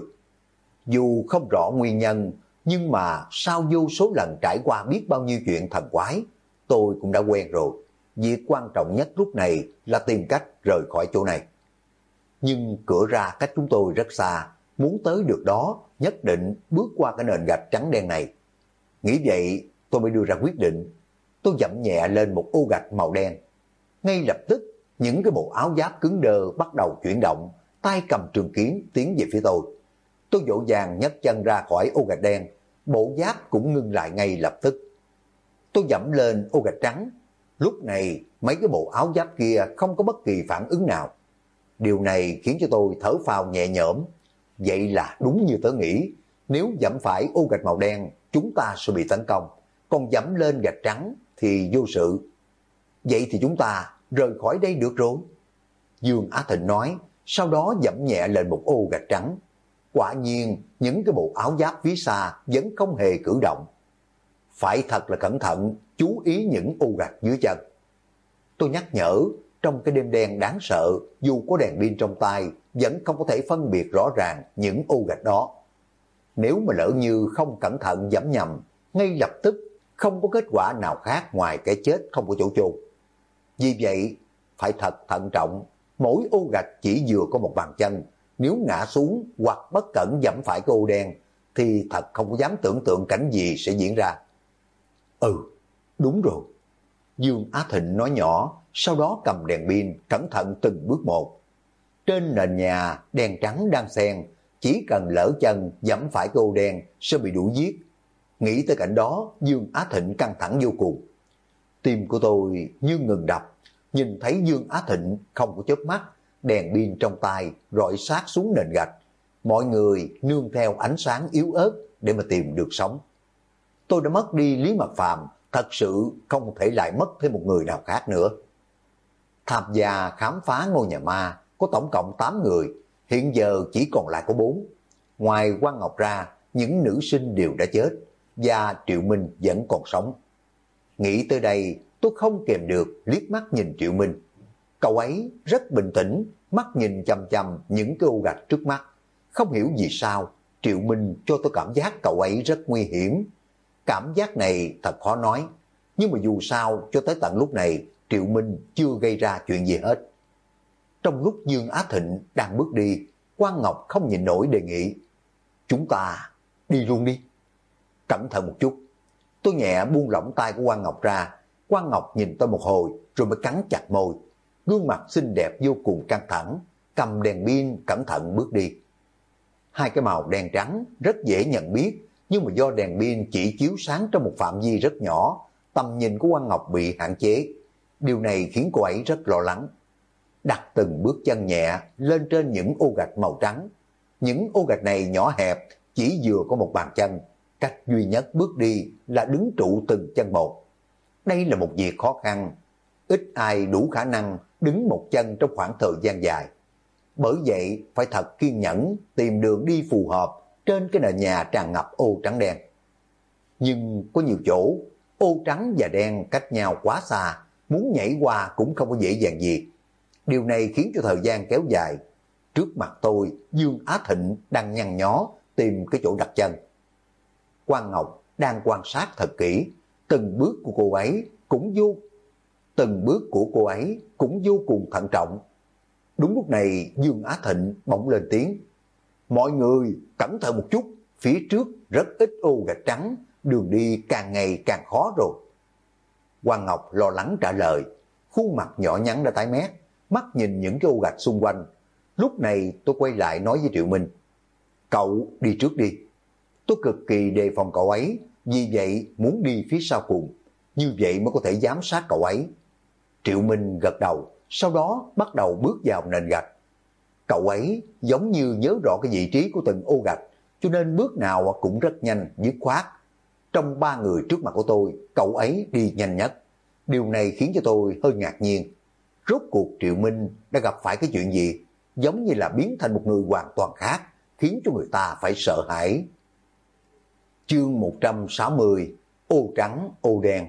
Dù không rõ nguyên nhân, nhưng mà sau vô số lần trải qua biết bao nhiêu chuyện thần quái, tôi cũng đã quen rồi. Việc quan trọng nhất lúc này là tìm cách rời khỏi chỗ này. Nhưng cửa ra cách chúng tôi rất xa, muốn tới được đó nhất định bước qua cái nền gạch trắng đen này. Nghĩ vậy tôi mới đưa ra quyết định. Tôi dậm nhẹ lên một ô gạch màu đen. Ngay lập tức những cái bộ áo giáp cứng đơ bắt đầu chuyển động, tay cầm trường kiếm tiến về phía tôi. Tôi vội vàng nhấc chân ra khỏi ô gạch đen, bộ giáp cũng ngưng lại ngay lập tức. Tôi dẫm lên ô gạch trắng. Lúc này mấy cái bộ áo giáp kia không có bất kỳ phản ứng nào. Điều này khiến cho tôi thở phào nhẹ nhõm. Vậy là đúng như tớ nghĩ, nếu dẫm phải ô gạch màu đen chúng ta sẽ bị tấn công, còn dẫm lên gạch trắng thì vô sự. Vậy thì chúng ta rời khỏi đây được rồi. Dương Á Thịnh nói, sau đó dẫm nhẹ lên một ô gạch trắng. Quả nhiên những cái bộ áo giáp phía xa vẫn không hề cử động. Phải thật là cẩn thận, chú ý những ô gạch dưới chân. Tôi nhắc nhở, trong cái đêm đen đáng sợ, dù có đèn pin trong tay, vẫn không có thể phân biệt rõ ràng những ô gạch đó. Nếu mà lỡ như không cẩn thận dẫm nhầm, ngay lập tức không có kết quả nào khác ngoài cái chết không có chỗ chôn. Vì vậy, phải thật thận trọng, mỗi ô gạch chỉ vừa có một bàn chân, nếu ngã xuống hoặc bất cẩn dẫm phải cái ô đen, thì thật không có dám tưởng tượng cảnh gì sẽ diễn ra. Ừ, đúng rồi. Dương Á Thịnh nói nhỏ, sau đó cầm đèn pin, cẩn thận từng bước một. Trên nền nhà, đen trắng đang xen, chỉ cần lỡ chân dẫm phải cái ô đen sẽ bị đuổi giết. Nghĩ tới cảnh đó, Dương Á Thịnh căng thẳng vô cùng. Tim của tôi như ngừng đập, nhìn thấy Dương Á Thịnh không có chớp mắt, đèn pin trong tay rọi sát xuống nền gạch. Mọi người nương theo ánh sáng yếu ớt để mà tìm được sống. Tôi đã mất đi Lý Mật Phàm, thật sự không thể lại mất thêm một người nào khác nữa. Tham gia khám phá ngôi nhà ma có tổng cộng 8 người, hiện giờ chỉ còn lại có 4. Ngoài Quan Ngọc ra, những nữ sinh đều đã chết, và Triệu Minh vẫn còn sống. Nghĩ tới đây, tôi không kèm được liếc mắt nhìn Triệu Minh. Cậu ấy rất bình tĩnh, mắt nhìn chằm chằm những cái ô gạch trước mắt. Không hiểu vì sao, Triệu Minh cho tôi cảm giác cậu ấy rất nguy hiểm. Cảm giác này thật khó nói, nhưng mà dù sao cho tới tận lúc này Triệu Minh chưa gây ra chuyện gì hết. Trong lúc Dương Á Thịnh đang bước đi, Quan Ngọc không nhịn nổi đề nghị, chúng ta đi luôn đi. Cẩn thận một chút. Tôi nhẹ buông lỏng tay của Quan Ngọc ra. Quan Ngọc nhìn tôi một hồi rồi mới cắn chặt môi, gương mặt xinh đẹp vô cùng căng thẳng, cầm đèn pin cẩn thận bước đi. Hai cái màu đen trắng rất dễ nhận biết, nhưng mà do đèn pin chỉ chiếu sáng trong một phạm vi rất nhỏ, tầm nhìn của Quan Ngọc bị hạn chế. Điều này khiến cô ấy rất lo lắng. Đặt từng bước chân nhẹ lên trên những ô gạch màu trắng. Những ô gạch này nhỏ hẹp, chỉ vừa có một bàn chân. Cách duy nhất bước đi là đứng trụ từng chân một. Đây là một việc khó khăn. Ít ai đủ khả năng đứng một chân trong khoảng thời gian dài. bởi vậy phải thật kiên nhẫn tìm đường đi phù hợp trên cái nền nhà tràn ngập ô trắng đen. Nhưng có nhiều chỗ, ô trắng và đen cách nhau quá xa, muốn nhảy qua cũng không có dễ dàng gì. Điều này khiến cho thời gian kéo dài. Trước mặt tôi, Dương Á Thịnh đang nhăn nhó tìm cái chỗ đặt chân. Quang Ngọc đang quan sát thật kỹ, từng bước của cô ấy cũng vô cùng thận trọng. Đúng lúc này Dương Á Thịnh bỗng lên tiếng: mọi người cẩn thận một chút, phía trước rất ít ô gạch trắng, đường đi càng ngày càng khó rồi. Quang Ngọc lo lắng trả lời, khuôn mặt nhỏ nhắn đã tái mét, mắt nhìn những cái ô gạch xung quanh. Lúc này tôi quay lại nói với Triệu Minh: cậu đi trước đi. Tôi cực kỳ đề phòng cậu ấy, vì vậy muốn đi phía sau cùng, như vậy mới có thể giám sát cậu ấy. Triệu Minh gật đầu, sau đó bắt đầu bước vào nền gạch. Cậu ấy giống như nhớ rõ cái vị trí của từng ô gạch, cho nên bước nào cũng rất nhanh, dứt khoát. Trong 3 người trước mặt của tôi, cậu ấy đi nhanh nhất. Điều này khiến cho tôi hơi ngạc nhiên. Rốt cuộc Triệu Minh đã gặp phải cái chuyện gì? Giống như là biến thành một người hoàn toàn khác, khiến cho người ta phải sợ hãi. Chương 160: ô trắng, ô đen.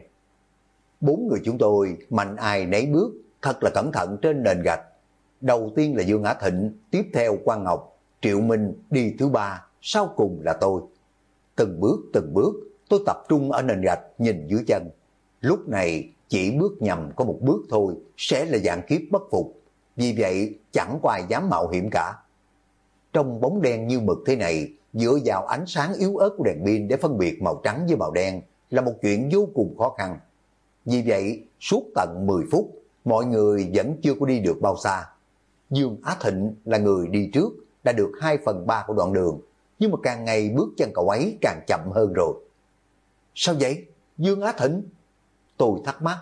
4 người chúng tôi mạnh ai nấy bước, thật là cẩn thận trên nền gạch. Đầu tiên là Dương Á Thịnh, tiếp theo Quang Ngọc, Triệu Minh đi thứ 3, sau cùng là tôi. Từng bước, tôi tập trung ở nền gạch nhìn dưới chân. Lúc này chỉ bước nhầm có một bước thôi sẽ là vạn kiếp bất phục, vì vậy chẳng có ai dám mạo hiểm cả. Trong bóng đen như mực thế này, dựa vào ánh sáng yếu ớt của đèn pin để phân biệt màu trắng với màu đen là một chuyện vô cùng khó khăn. Vì vậy, suốt tận 10 phút, mọi người vẫn chưa có đi được bao xa. Dương Á Thịnh là người đi trước, đã được 2/3 của đoạn đường, nhưng mà càng ngày bước chân cậu ấy càng chậm hơn rồi. Sao vậy, Dương Á Thịnh? Tôi thắc mắc.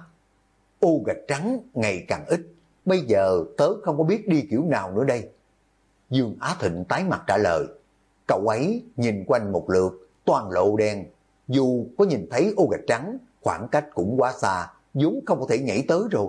Ô gạch trắng ngày càng ít, bây giờ tớ không có biết đi kiểu nào nữa đây. Dương Á Thịnh tái mặt trả lời. Cậu ấy nhìn quanh một lượt, toàn lộ đen. Dù có nhìn thấy ô gạch trắng, khoảng cách cũng quá xa, vốn không có thể nhảy tới rồi.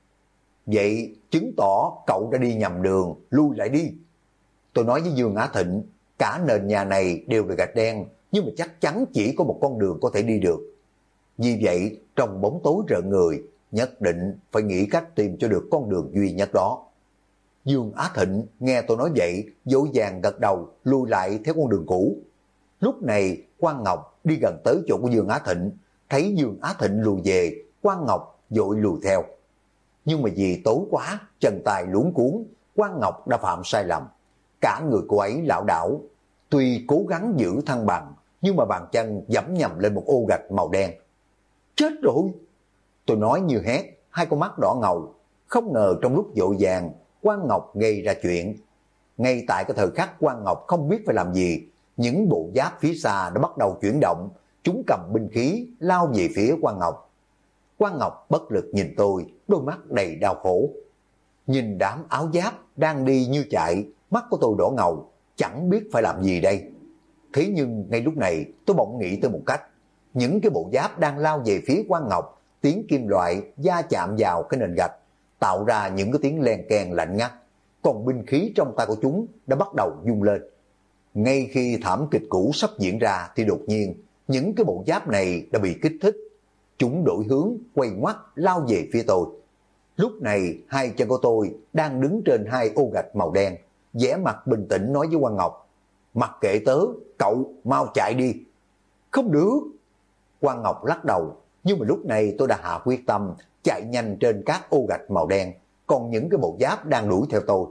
Vậy chứng tỏ cậu đã đi nhầm đường, lui lại đi. Tôi nói với Dương Á Thịnh, cả nền nhà này đều là gạch đen, nhưng mà chắc chắn chỉ có một con đường có thể đi được. Vì vậy, trong bóng tối rợn người, nhất định phải nghĩ cách tìm cho được con đường duy nhất đó. Dương Á Thịnh nghe tôi nói vậy, vội vàng gật đầu, lui lại theo con đường cũ. Lúc này, Quang Ngọc đi gần tới chỗ của Dương Á Thịnh, thấy Dương Á Thịnh lùi về, Quang Ngọc vội lùi theo. Nhưng mà vì tối quá, chân tay luống cuốn, Quang Ngọc đã phạm sai lầm. Cả người cô ấy lảo đảo, tuy cố gắng giữ thăng bằng, nhưng mà bàn chân giẫm nhầm lên một ô gạch màu đen. Chết rồi! Tôi nói như hét, hai con mắt đỏ ngầu. Không ngờ trong lúc vội vàng, Quang Ngọc gây ra chuyện. Ngay tại cái thời khắc Quang Ngọc không biết phải làm gì, những bộ giáp phía xa đã bắt đầu chuyển động, chúng cầm binh khí lao về phía Quang Ngọc. Quang Ngọc bất lực nhìn tôi, đôi mắt đầy đau khổ. Nhìn đám áo giáp đang đi như chạy, mắt của tôi đỏ ngầu, chẳng biết phải làm gì đây. Thế nhưng ngay lúc này tôi bỗng nghĩ tới một cách. Những cái bộ giáp đang lao về phía Quang Ngọc, tiếng kim loại va chạm vào cái nền gạch, tạo ra những cái tiếng len keng lạnh ngắt. Còn binh khí trong tay của chúng đã bắt đầu rung lên. Ngay khi thảm kịch cũ sắp diễn ra thì đột nhiên những cái bộ giáp này đã bị kích thích. Chúng đổi hướng, quay ngoắt lao về phía tôi. Lúc này hai chân của tôi đang đứng trên hai ô gạch màu đen, vẻ mặt bình tĩnh nói với Quang Ngọc: mặc kệ tớ, cậu mau chạy đi. Không được. Quang Ngọc lắc đầu, nhưng mà lúc này tôi đã hạ quyết tâm chạy nhanh trên các ô gạch màu đen, còn những cái bộ giáp đang đuổi theo tôi.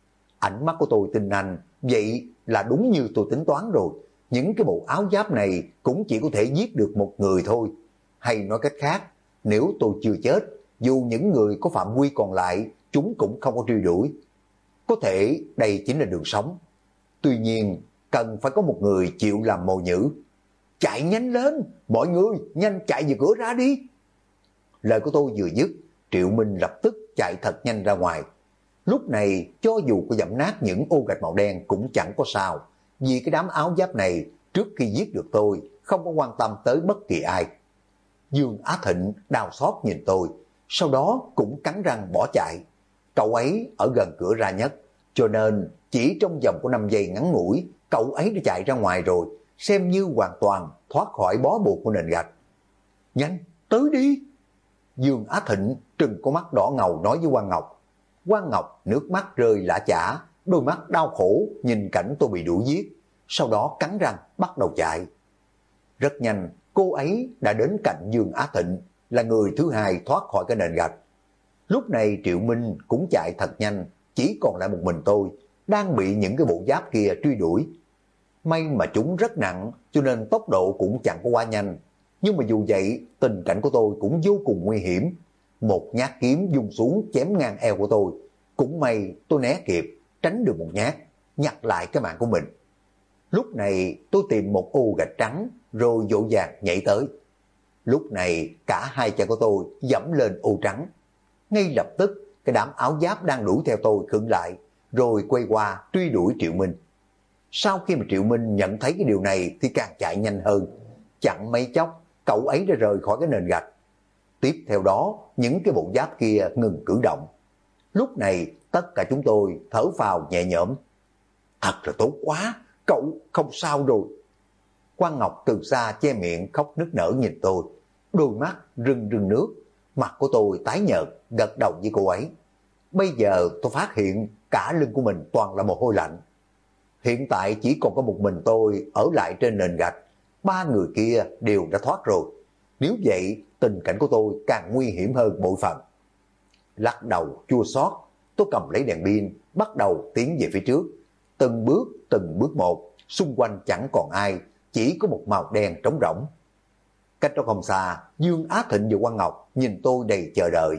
Ánh mắt của tôi tinh anh, vậy là đúng như tôi tính toán rồi. Những cái bộ áo giáp này cũng chỉ có thể giết được một người thôi. Hay nói cách khác, nếu tôi chưa chết, dù những người có phạm quy còn lại, chúng cũng không có truy đuổi. Có thể đây chính là đường sống. Tuy nhiên, cần phải có một người chịu làm mồi nhử. Chạy nhanh lên, mọi người nhanh chạy về cửa ra đi. Lời của tôi vừa dứt, Triệu Minh lập tức chạy thật nhanh ra ngoài. Lúc này, cho dù có dẫm nát những ô gạch màu đen cũng chẳng có sao, vì cái đám áo giáp này trước khi giết được tôi không có quan tâm tới bất kỳ ai. Dương Á Thịnh đau xót nhìn tôi, sau đó cũng cắn răng bỏ chạy. Cậu ấy ở gần cửa ra nhất, Cho nên chỉ trong vòng của 5 giây ngắn ngủi, cậu ấy đã chạy ra ngoài rồi, xem như hoàn toàn thoát khỏi bó buộc của nền gạch. Nhanh, tới đi! Dương Á Thịnh trừng con mắt đỏ ngầu nói với Quang Ngọc. Quang Ngọc nước mắt rơi lã chả, đôi mắt đau khổ nhìn cảnh tôi bị đuổi giết, sau đó cắn răng bắt đầu chạy. Rất nhanh, cô ấy đã đến cạnh Dương Á Thịnh, là người thứ hai thoát khỏi cái nền gạch. Lúc này Triệu Minh cũng chạy thật nhanh, chỉ còn lại một mình tôi, đang bị những cái bộ giáp kia truy đuổi. May mà chúng rất nặng, cho nên tốc độ cũng chẳng có quá nhanh. Nhưng mà dù vậy, tình cảnh của tôi cũng vô cùng nguy hiểm. Một nhát kiếm dung xuống chém ngang eo của tôi. Cũng may tôi né kịp, tránh được một nhát, nhặt lại cái mạng của mình. Lúc này tôi tìm một ô gạch trắng, rồi vội vàng nhảy tới. Lúc này cả hai chân của tôi dẫm lên ô trắng. Ngay lập tức, cái đám áo giáp đang đuổi theo tôi khựng lại, rồi quay qua truy đuổi Triệu Minh. Sau khi mà Triệu Minh nhận thấy cái điều này thì càng chạy nhanh hơn. Chẳng mấy chốc, cậu ấy đã rời khỏi cái nền gạch. Tiếp theo đó, những cái bộ giáp kia ngừng cử động. Lúc này, tất cả chúng tôi thở phào nhẹ nhõm. Thật là tốt quá, cậu không sao rồi. Quang Ngọc từ xa che miệng khóc nức nở nhìn tôi. Đôi mắt rưng rưng nước, mặt của tôi tái nhợt, gật đầu với cô ấy. Bây giờ tôi phát hiện cả lưng của mình toàn là mồ hôi lạnh. Hiện tại chỉ còn có một mình tôi ở lại trên nền gạch, 3 người kia đều đã thoát rồi. Nếu vậy, tình cảnh của tôi càng nguy hiểm hơn bội phần. Lắc đầu chua xót, tôi cầm lấy đèn pin, bắt đầu tiến về phía trước. Từng bước một, xung quanh chẳng còn ai, chỉ có một màu đen trống rỗng. Cách đó không xa, Dương Á Thịnh và Quang Ngọc nhìn tôi đầy chờ đợi.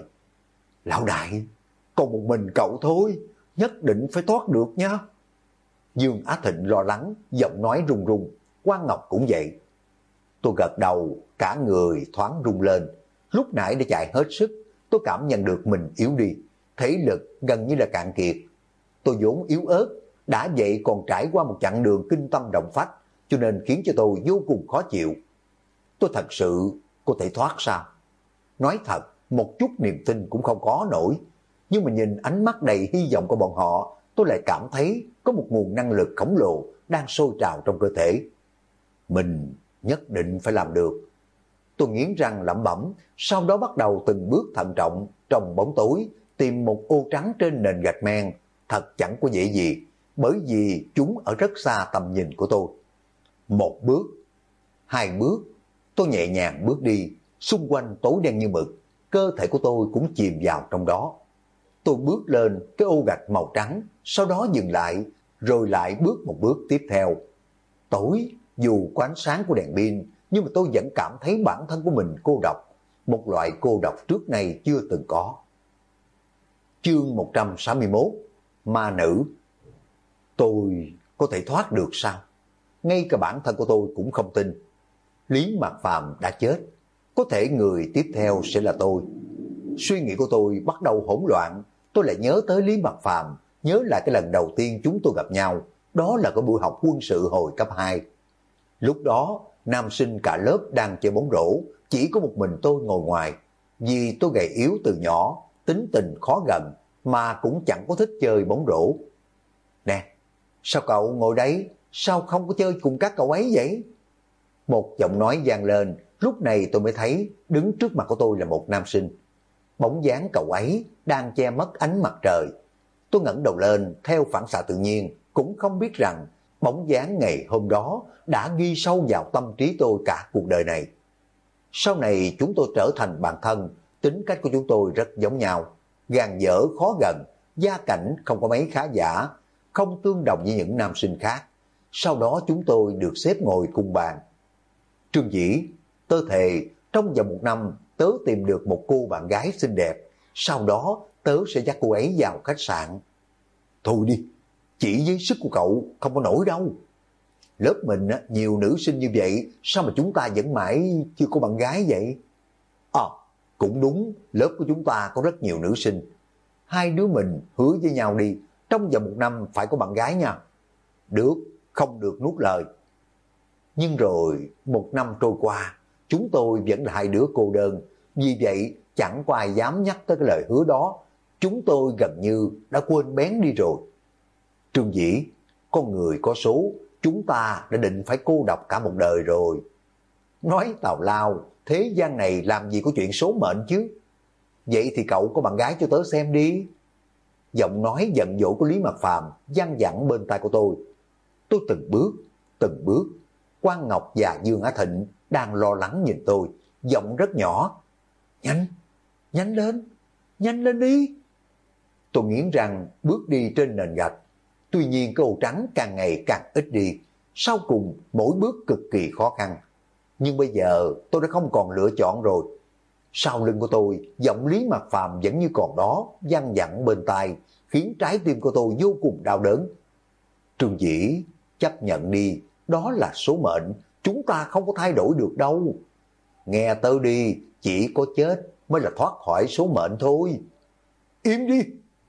Lão đại, còn một mình cậu thôi, nhất định phải thoát được nha. Dương Á Thịnh lo lắng, giọng nói run run. Quang Ngọc cũng vậy. Tôi gật đầu, cả người thoáng rung lên. Lúc nãy đã chạy hết sức, tôi cảm nhận được mình yếu đi, thể lực gần như là cạn kiệt. Tôi vốn yếu ớt, đã vậy còn trải qua một chặng đường kinh tâm động phách, cho nên khiến cho tôi vô cùng khó chịu. Tôi thật sự có thể thoát sao? Nói thật, một chút niềm tin cũng không có nổi. Nhưng mà nhìn ánh mắt đầy hy vọng của bọn họ, tôi lại cảm thấy có một nguồn năng lực khổng lồ đang sôi trào trong cơ thể. Mình nhất định phải làm được. Tôi nghiến răng lẩm bẩm, sau đó bắt đầu từng bước thận trọng trong bóng tối tìm một ô trắng trên nền gạch men. Thật chẳng có dễ gì, bởi vì chúng ở rất xa tầm nhìn của tôi. 1 bước, 2 bước, tôi nhẹ nhàng bước đi, xung quanh tối đen như mực, cơ thể của tôi cũng chìm vào trong đó. Tôi bước lên cái ô gạch màu trắng, sau đó dừng lại, rồi lại bước một bước tiếp theo. Tối, dù có ánh sáng của đèn pin, nhưng mà tôi vẫn cảm thấy bản thân của mình cô độc, một loại cô độc trước nay chưa từng có. Chương 161, Ma Nữ. Tôi có thể thoát được sao? Ngay cả bản thân của tôi cũng không tin. Lý Mạc Phàm đã chết, có thể người tiếp theo sẽ là tôi. Suy nghĩ của tôi bắt đầu hỗn loạn, tôi lại nhớ tới Lý Mạc Phàm, nhớ lại cái lần đầu tiên chúng tôi gặp nhau, đó là cái buổi học quân sự hồi cấp 2. Lúc đó, nam sinh cả lớp đang chơi bóng rổ, chỉ có một mình tôi ngồi ngoài. Vì tôi gầy yếu từ nhỏ, tính tình khó gần, mà cũng chẳng có thích chơi bóng rổ. Nè, sao cậu ngồi đấy, sao không có chơi cùng các cậu ấy vậy? Một giọng nói vang lên, lúc này tôi mới thấy đứng trước mặt của tôi là một nam sinh. Bóng dáng cậu ấy đang che mất ánh mặt trời. Tôi ngẩng đầu lên theo phản xạ tự nhiên, cũng không biết rằng bóng dáng ngày hôm đó đã ghi sâu vào tâm trí tôi cả cuộc đời này. Sau này chúng tôi trở thành bạn thân, tính cách của chúng tôi rất giống nhau, gàn dở khó gần, gia cảnh không có mấy khá giả, không tương đồng với những nam sinh khác. Sau đó chúng tôi được xếp ngồi cùng bàn. Trương Dĩ, tớ thề trong vòng 1 năm tớ tìm được một cô bạn gái xinh đẹp, sau đó tớ sẽ dắt cô ấy vào khách sạn. Thôi đi, chỉ với sức của cậu không có nổi đâu. Lớp mình nhiều nữ sinh như vậy, sao mà chúng ta vẫn mãi chưa có bạn gái vậy? Cũng đúng, lớp của chúng ta có rất nhiều nữ sinh. 2 đứa mình hứa với nhau đi, trong vòng 1 năm phải có bạn gái nha. Được, không được nuốt lời. Nhưng rồi 1 năm trôi qua, chúng tôi vẫn là 2 đứa cô đơn. Vì vậy chẳng có ai dám nhắc tới cái lời hứa đó. Chúng tôi gần như đã quên bén đi rồi. Trương Dĩ, con người có số, chúng ta đã định phải cô độc cả một đời rồi. Nói tào lao, thế gian này làm gì có chuyện số mệnh chứ? Vậy thì cậu có bạn gái cho tớ xem đi. Giọng nói giận dỗi của Lý Mạc Phàm văng vẳng bên tai của tôi. Tôi từng bước, Quang Ngọc và Dương Á Thịnh đang lo lắng nhìn tôi, giọng rất nhỏ. Nhanh lên đi. Tôi nghiến răng bước đi trên nền gạch. Tuy nhiên cái ô trắng càng ngày càng ít đi, sau cùng mỗi bước cực kỳ khó khăn. Nhưng bây giờ tôi đã không còn lựa chọn rồi. Sau lưng của tôi, giọng Lý Mạc Phàm vẫn như còn đó, văng vẳng bên tai, khiến trái tim của tôi vô cùng đau đớn. Trương Dĩ, chấp nhận đi, đó là số mệnh, chúng ta không có thay đổi được đâu. Nghe tớ đi, chỉ có chết mới là thoát khỏi số mệnh thôi. Im đi!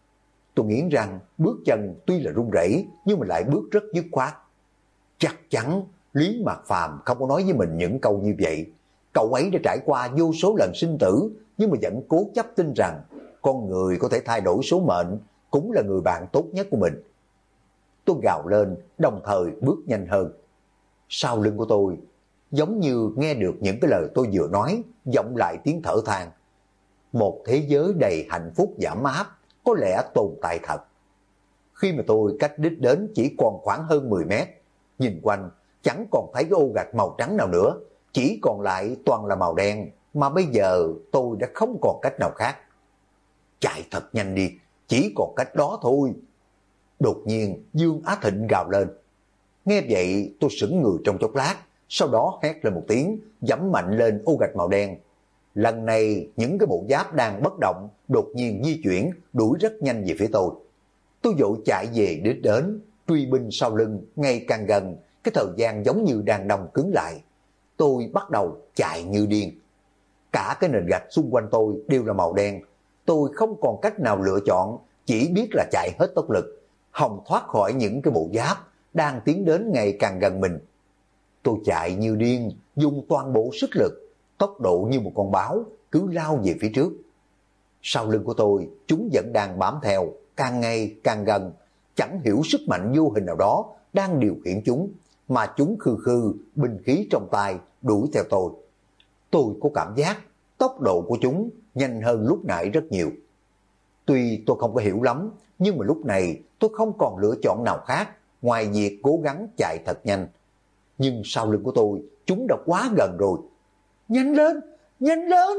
Tôi nghiến răng, bước chân tuy là run rẩy nhưng mà lại bước rất dứt khoát. Chắc chắn Lý Mạc Phàm không có nói với mình những câu như vậy. Cậu ấy đã trải qua vô số lần sinh tử, nhưng mà vẫn cố chấp tin rằng con người có thể thay đổi số mệnh, cũng là người bạn tốt nhất của mình. Tôi gào lên, đồng thời bước nhanh hơn. Sau lưng của tôi, giống như nghe được những cái lời tôi vừa nói, vọng lại tiếng thở than. Một thế giới đầy hạnh phúc giảm áp, có lẽ tồn tại thật. Khi mà tôi cách đích đến chỉ còn khoảng hơn 10 mét, nhìn quanh, chẳng còn thấy cái ô gạch màu trắng nào nữa, chỉ còn lại toàn là màu đen, mà bây giờ tôi đã không còn cách nào khác. Chạy thật nhanh đi, chỉ còn cách đó thôi. Đột nhiên Dương Á Thịnh gào lên. Nghe vậy tôi sững người trong chốc lát, sau đó hét lên một tiếng, giẫm mạnh lên ô gạch màu đen. Lần này những cái bộ giáp đang bất động đột nhiên di chuyển, đuổi rất nhanh về phía tôi. Tôi vội chạy về đích đến, truy binh sau lưng ngày càng gần, cái thời gian giống như đang đông cứng lại. Tôi bắt đầu chạy như điên. Cả cái nền gạch xung quanh tôi đều là màu đen. Tôi không còn cách nào lựa chọn, chỉ biết là chạy hết tốc lực, hòng thoát khỏi những cái bộ giáp đang tiến đến ngày càng gần mình. Tôi chạy như điên, dùng toàn bộ sức lực, tốc độ như một con báo, cứ lao về phía trước. Sau lưng của tôi, chúng vẫn đang bám theo, càng ngày càng gần, chẳng hiểu sức mạnh vô hình nào đó đang điều khiển chúng, mà chúng khư khư, binh khí trong tay, đuổi theo tôi. Tôi có cảm giác tốc độ của chúng nhanh hơn lúc nãy rất nhiều. Tuy tôi không có hiểu lắm, nhưng mà lúc này tôi không còn lựa chọn nào khác ngoài việc cố gắng chạy thật nhanh. Nhưng sau lưng của tôi, chúng đã quá gần rồi. Nhanh lên!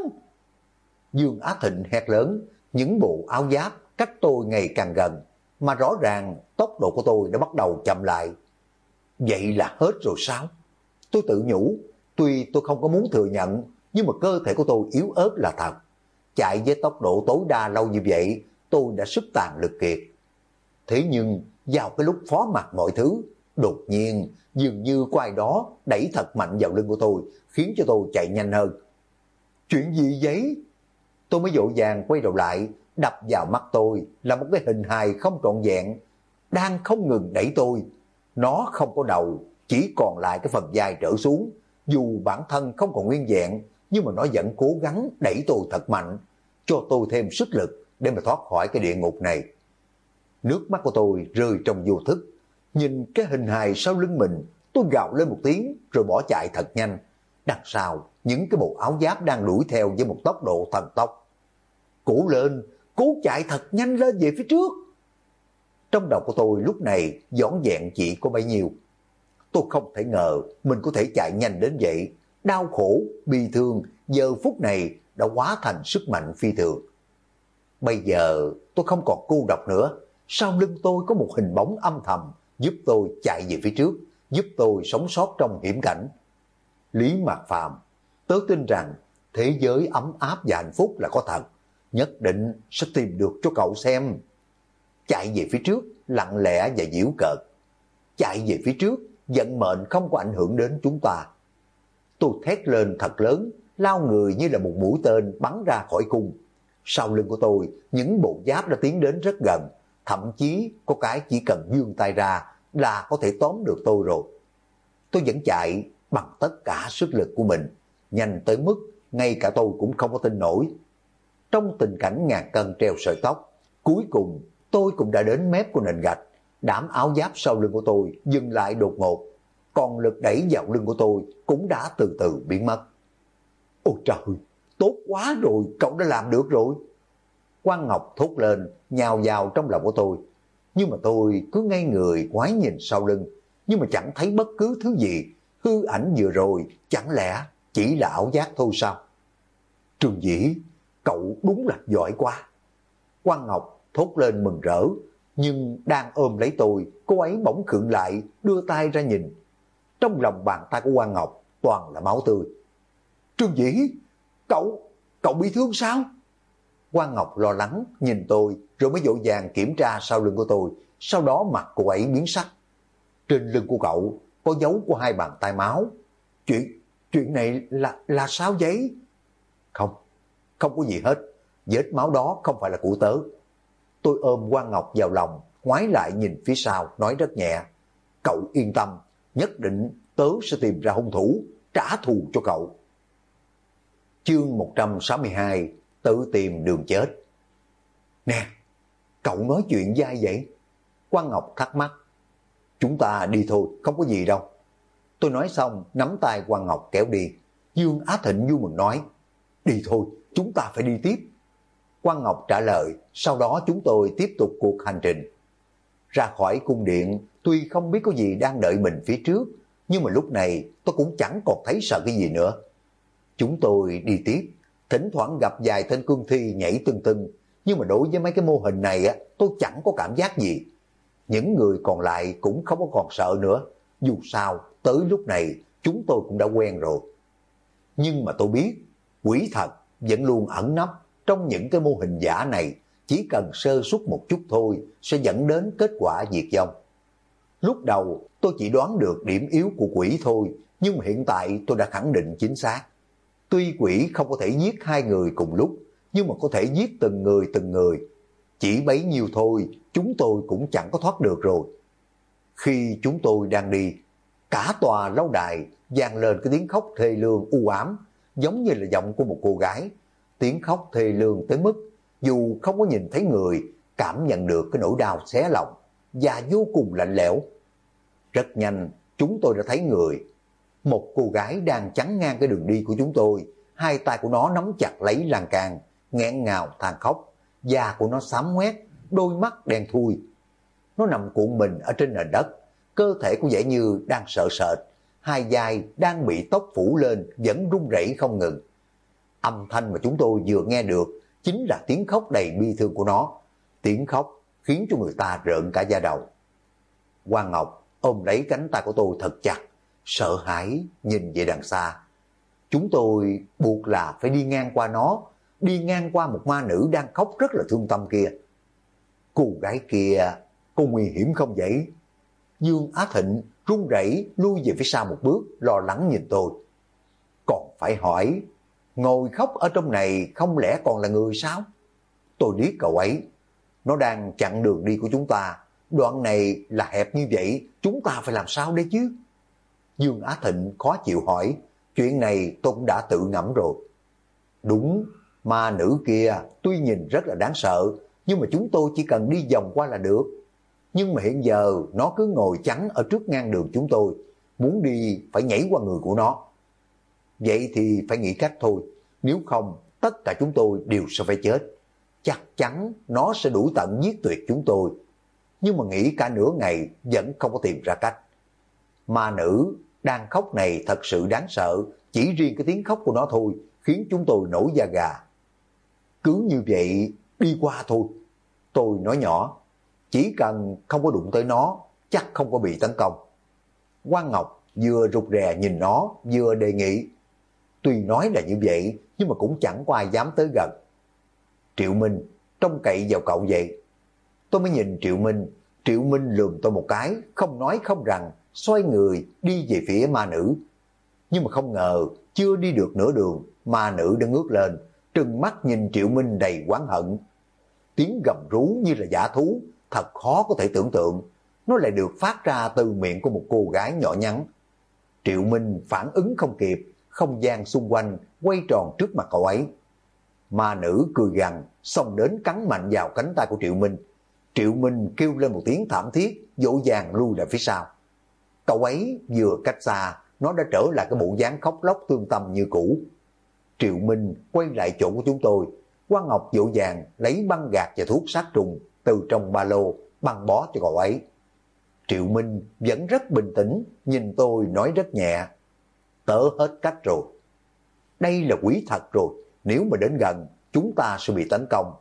Dương Á Thịnh hét lớn, những bộ áo giáp cách tôi ngày càng gần, mà rõ ràng tốc độ của tôi đã bắt đầu chậm lại. Vậy là hết rồi sao? Tôi tự nhủ, tuy tôi không có muốn thừa nhận, nhưng mà cơ thể của tôi yếu ớt là thật. Chạy với tốc độ tối đa lâu như vậy, tôi đã sức tàn lực kiệt. Thế nhưng, vào cái lúc phó mặc mọi thứ, đột nhiên, dường như có ai đó đẩy thật mạnh vào lưng của tôi, khiến cho tôi chạy nhanh hơn. Chuyện gì vậy? Tôi mới vội vàng quay đầu lại, đập vào mắt tôi là một cái hình hài không trọn vẹn, đang không ngừng đẩy tôi. Nó không có đầu, chỉ còn lại cái phần vai trở xuống. Dù bản thân không còn nguyên vẹn, nhưng mà nó vẫn cố gắng đẩy tôi thật mạnh, cho tôi thêm sức lực để mà thoát khỏi cái địa ngục này. Nước mắt của tôi rơi trong vô thức. Nhìn cái hình hài sau lưng mình, tôi gào lên một tiếng rồi bỏ chạy thật nhanh. Đằng sau, những cái bộ áo giáp đang đuổi theo với một tốc độ thần tốc. Cố lên, cố chạy thật nhanh lên về phía trước. Trong đầu của tôi lúc này dõn dẹn chỉ có bấy nhiêu. Tôi không thể ngờ mình có thể chạy nhanh đến vậy. Đau khổ, bi thương, giờ phút này đã hóa thành sức mạnh phi thường. Bây giờ tôi không còn cô độc nữa. Sau lưng tôi có một hình bóng âm thầm, giúp tôi chạy về phía trước, giúp tôi sống sót trong hiểm cảnh. Lý Mạc Phàm, tớ tin rằng thế giới ấm áp và hạnh phúc là có thật. Nhất định sẽ tìm được cho cậu xem. Chạy về phía trước, lặng lẽ và giễu cợt. Chạy về phía trước, vận mệnh không có ảnh hưởng đến chúng ta. Tôi thét lên thật lớn, lao người như là một mũi tên bắn ra khỏi cung. Sau lưng của tôi, những bộ giáp đã tiến đến rất gần, thậm chí có cái chỉ cần vươn tay ra là có thể tóm được tôi rồi. Tôi vẫn chạy bằng tất cả sức lực của mình, nhanh tới mức ngay cả tôi cũng không có tin nổi. Trong tình cảnh ngàn cân treo sợi tóc, cuối cùng tôi cũng đã đến mép của nền gạch. Đám áo giáp sau lưng của tôi dừng lại đột ngột, còn lực đẩy vào lưng của tôi cũng đã từ từ biến mất. Ôi trời, tốt quá rồi, cậu đã làm được rồi. Quang Ngọc thốt lên, nhào vào trong lòng của tôi. Nhưng mà tôi cứ ngây người ngoái nhìn sau lưng, nhưng mà chẳng thấy bất cứ thứ gì. Hư ảnh vừa rồi chẳng lẽ chỉ là ảo giác thôi sao? Trường Dĩ, cậu đúng là giỏi quá. Quang Ngọc thốt lên mừng rỡ, nhưng đang ôm lấy tôi, cô ấy bỗng khựng lại, đưa tay ra nhìn. Trong lòng bàn tay của Quang Ngọc toàn là máu tươi. Trương Dĩ, cậu bị thương sao? Quang Ngọc lo lắng nhìn tôi rồi mới vội vàng kiểm tra sau lưng của tôi, sau đó mặt cô ấy biến sắc. Trên lưng của cậu có dấu của 2 bàn tay máu. Chuyện này là sao vậy? Không có gì hết, vết máu đó không phải là của tớ. Tôi ôm Quang Ngọc vào lòng, ngoái lại nhìn phía sau, nói rất nhẹ. Cậu yên tâm, nhất định tớ sẽ tìm ra hung thủ, trả thù cho cậu. Chương 162, tự tìm đường chết. Nè, cậu nói chuyện dai vậy? Quang Ngọc thắc mắc. Chúng ta đi thôi, không có gì đâu. Tôi nói xong, nắm tay Quang Ngọc kéo đi. Dương Á Thịnh vui mừng nói, đi thôi, chúng ta phải đi tiếp. Quang Ngọc trả lời, sau đó chúng tôi tiếp tục cuộc hành trình. Ra khỏi cung điện, tuy không biết có gì đang đợi mình phía trước, nhưng mà lúc này tôi cũng chẳng còn thấy sợ cái gì nữa. Chúng tôi đi tiếp, thỉnh thoảng gặp vài tên cương thi nhảy tưng tưng, nhưng mà đối với mấy cái mô hình này tôi chẳng có cảm giác gì. Những người còn lại cũng không có còn sợ nữa, dù sao tới lúc này chúng tôi cũng đã quen rồi. Nhưng mà tôi biết, quỷ thật vẫn luôn ẩn nấp trong những cái mô hình giả này, chỉ cần sơ suất một chút thôi sẽ dẫn đến kết quả diệt vong. Lúc đầu tôi chỉ đoán được điểm yếu của quỷ thôi, nhưng mà hiện tại tôi đã khẳng định chính xác. Tuy quỷ không có thể giết 2 người cùng lúc, nhưng mà có thể giết từng người. Chỉ bấy nhiêu thôi, chúng tôi cũng chẳng có thoát được rồi. Khi chúng tôi đang đi, cả tòa lâu đài vang lên cái tiếng khóc thê lương u ám, giống như là giọng của một cô gái. Tiếng khóc thê lương tới mức dù không có nhìn thấy người, cảm nhận được cái nỗi đau xé lòng và vô cùng lạnh lẽo. Rất nhanh chúng tôi đã thấy người. Một cô gái đang chắn ngang cái đường đi của chúng tôi, 2 tay của nó nắm chặt lấy lan can, nghẹn ngào than khóc, da của nó xám ngoét, đôi mắt đen thui. Nó nằm cuộn mình ở trên nền đất, cơ thể của vẻ như đang sợ sệt, 2 vai đang bị tóc phủ lên vẫn run rẩy không ngừng. Âm thanh mà chúng tôi vừa nghe được chính là tiếng khóc đầy bi thương của nó. Tiếng khóc khiến cho người ta rợn cả da đầu. Quang Ngọc ôm lấy cánh tay của tôi thật chặt, sợ hãi nhìn về đằng xa. Chúng tôi buộc là phải đi ngang qua nó, đi ngang qua một ma nữ đang khóc rất là thương tâm kia. Cô gái kia có nguy hiểm không vậy? Dương Á Thịnh run rẩy lui về phía sau một bước, lo lắng nhìn tôi. Còn phải hỏi, ngồi khóc ở trong này không lẽ còn là người sao? Tôi liếc cậu ấy. Nó đang chặn đường đi của chúng ta. Đoạn này là hẹp như vậy, chúng ta phải làm sao đây chứ? Dương Á Thịnh khó chịu hỏi. Chuyện này tôi cũng đã tự ngẫm rồi. Đúng, ma nữ kia tuy nhìn rất là đáng sợ, nhưng mà chúng tôi chỉ cần đi vòng qua là được. Nhưng mà hiện giờ nó cứ ngồi chắn ở trước ngang đường chúng tôi, muốn đi phải nhảy qua người của nó. Vậy thì phải nghĩ cách thôi, nếu không tất cả chúng tôi đều sẽ phải chết. Chắc chắn nó sẽ đuổi tận giết tuyệt chúng tôi. Nhưng mà nghĩ cả nửa ngày vẫn không có tìm ra cách. Ma nữ đang khóc này thật sự đáng sợ, chỉ riêng cái tiếng khóc của nó thôi khiến chúng tôi nổi da gà. Cứ như vậy đi qua thôi. Tôi nói nhỏ, chỉ cần không có đụng tới nó chắc không có bị tấn công. Quang Ngọc vừa rụt rè nhìn nó vừa đề nghị. Tuy nói là như vậy nhưng mà cũng chẳng có ai dám tới gần. Triệu Minh, trông cậy vào cậu vậy. Tôi mới nhìn Triệu Minh. Triệu Minh lườm tôi một cái, không nói không rằng, xoay người đi về phía ma nữ. Nhưng mà không ngờ chưa đi được nửa đường, ma nữ đã ngước lên, trừng mắt nhìn Triệu Minh đầy oán hận. Tiếng gầm rú như là dã thú, thật khó có thể tưởng tượng. Nó lại được phát ra từ miệng của một cô gái nhỏ nhắn. Triệu Minh phản ứng không kịp, không gian xung quanh quay tròn trước mặt cậu ấy. Ma nữ cười gằn, xông đến cắn mạnh vào cánh tay của Triệu Minh. Triệu Minh kêu lên một tiếng thảm thiết, dỗ dàng lui lại phía sau. Cậu ấy vừa cách xa, nó đã trở lại cái bộ dáng khóc lóc thương tâm như cũ. Triệu Minh quay lại chỗ của chúng tôi, Quang Ngọc dỗ dàng lấy băng gạc và thuốc sát trùng từ trong ba lô băng bó cho cậu ấy. Triệu Minh vẫn rất bình tĩnh, nhìn tôi nói rất nhẹ, tớ hết cách rồi. Đây là quỷ thật rồi, nếu mà đến gần, chúng ta sẽ bị tấn công.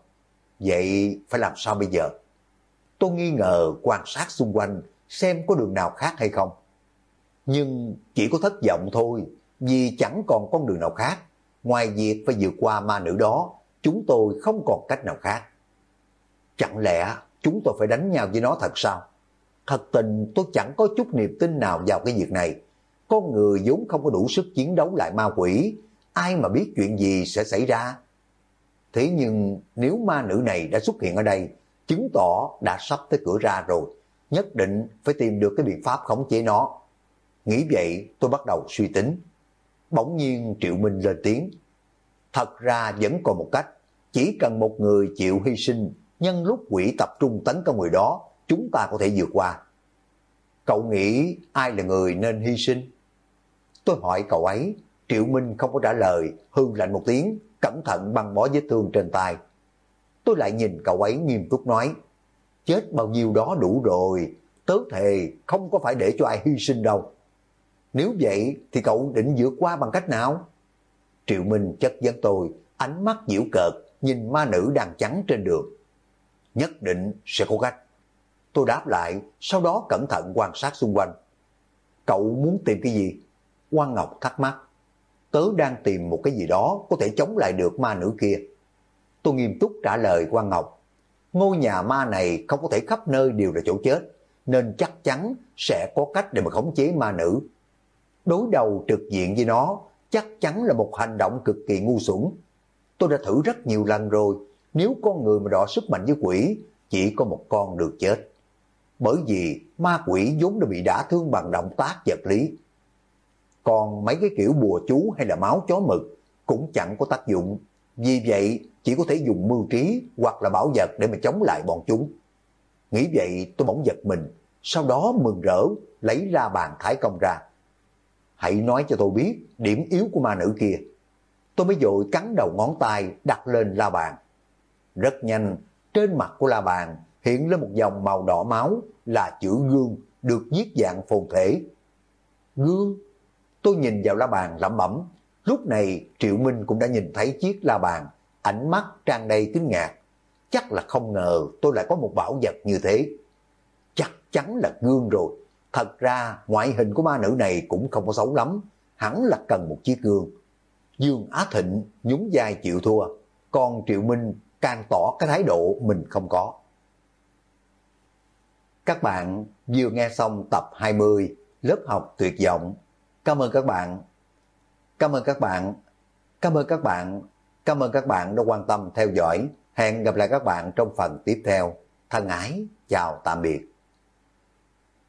Vậy phải làm sao bây giờ? Tôi nghi ngờ quan sát xung quanh, xem có đường nào khác hay không. Nhưng chỉ có thất vọng thôi, vì chẳng còn con đường nào khác. Ngoài việc phải vượt qua ma nữ đó, chúng tôi không còn cách nào khác. Chẳng lẽ chúng tôi phải đánh nhau với nó thật sao? Thật tình tôi chẳng có chút niềm tin nào vào cái việc này. Con người vốn không có đủ sức chiến đấu lại ma quỷ, ai mà biết chuyện gì sẽ xảy ra. Thế nhưng nếu ma nữ này đã xuất hiện ở đây, chứng tỏ đã sắp tới cửa ra rồi, nhất định phải tìm được cái biện pháp khống chế nó. Nghĩ vậy tôi bắt đầu suy tính. Bỗng nhiên Triệu Minh lên tiếng. Thật ra vẫn còn một cách, chỉ cần một người chịu hy sinh, nhân lúc quỷ tập trung tấn công người đó, chúng ta có thể vượt qua. Cậu nghĩ ai là người nên hy sinh? Tôi hỏi cậu ấy. Triệu Minh không có trả lời, hư lạnh một tiếng, cẩn thận băng bó vết thương trên tay. Tôi lại nhìn cậu ấy nghiêm túc nói, chết bao nhiêu đó đủ rồi, tớ thề không có phải để cho ai hy sinh đâu. Nếu vậy thì cậu định vượt qua bằng cách nào? Triệu Minh chất vấn tôi, ánh mắt giễu cợt, nhìn ma nữ đang chắn trên đường. Nhất định sẽ có cách. Tôi đáp lại, sau đó cẩn thận quan sát xung quanh. Cậu muốn tìm cái gì? Quang Ngọc thắc mắc. Tớ đang tìm một cái gì đó có thể chống lại được ma nữ kia. Tôi nghiêm túc trả lời Quang Ngọc. Ngôi nhà ma này không có thể khắp nơi đều là chỗ chết, nên chắc chắn sẽ có cách để mà khống chế ma nữ. Đối đầu trực diện với nó chắc chắn là một hành động cực kỳ ngu xuẩn. Tôi đã thử rất nhiều lần rồi, nếu con người mà đọ sức mạnh với quỷ, chỉ có một con được chết. Bởi vì ma quỷ vốn đã bị đả thương bằng động tác vật lý. Còn mấy cái kiểu bùa chú hay là máu chó mực cũng chẳng có tác dụng. Vì vậy chỉ có thể dùng mưu trí hoặc là bảo vật để mà chống lại bọn chúng. Nghĩ vậy tôi bỗng giật mình, sau đó mừng rỡ lấy la bàn thái công ra. Hãy nói cho tôi biết điểm yếu của ma nữ kia. Tôi mới vội cắn đầu ngón tay đặt lên la bàn. Rất nhanh, trên mặt của la bàn hiện lên một dòng màu đỏ máu là chữ gương được viết dạng phồn thể. Gương? Tôi nhìn vào la bàn lẩm bẩm. Lúc này Triệu Minh cũng đã nhìn thấy chiếc la bàn, ánh mắt tràn đầy kinh ngạc. Chắc là không ngờ tôi lại có một bảo vật như thế. Chắc chắn là gương rồi. Thật ra ngoại hình của ma nữ này cũng không có xấu lắm, hẳn là cần một chiếc gương. Dương Á Thịnh nhún vai chịu thua, còn Triệu Minh càng tỏ cái thái độ mình không có. Các bạn vừa nghe xong tập 20 lớp học tuyệt vọng. Cảm ơn các bạn. Cảm ơn các bạn. Cảm ơn các bạn. Cảm ơn các bạn đã quan tâm theo dõi. Hẹn gặp lại các bạn trong phần tiếp theo. Thân ái, chào tạm biệt.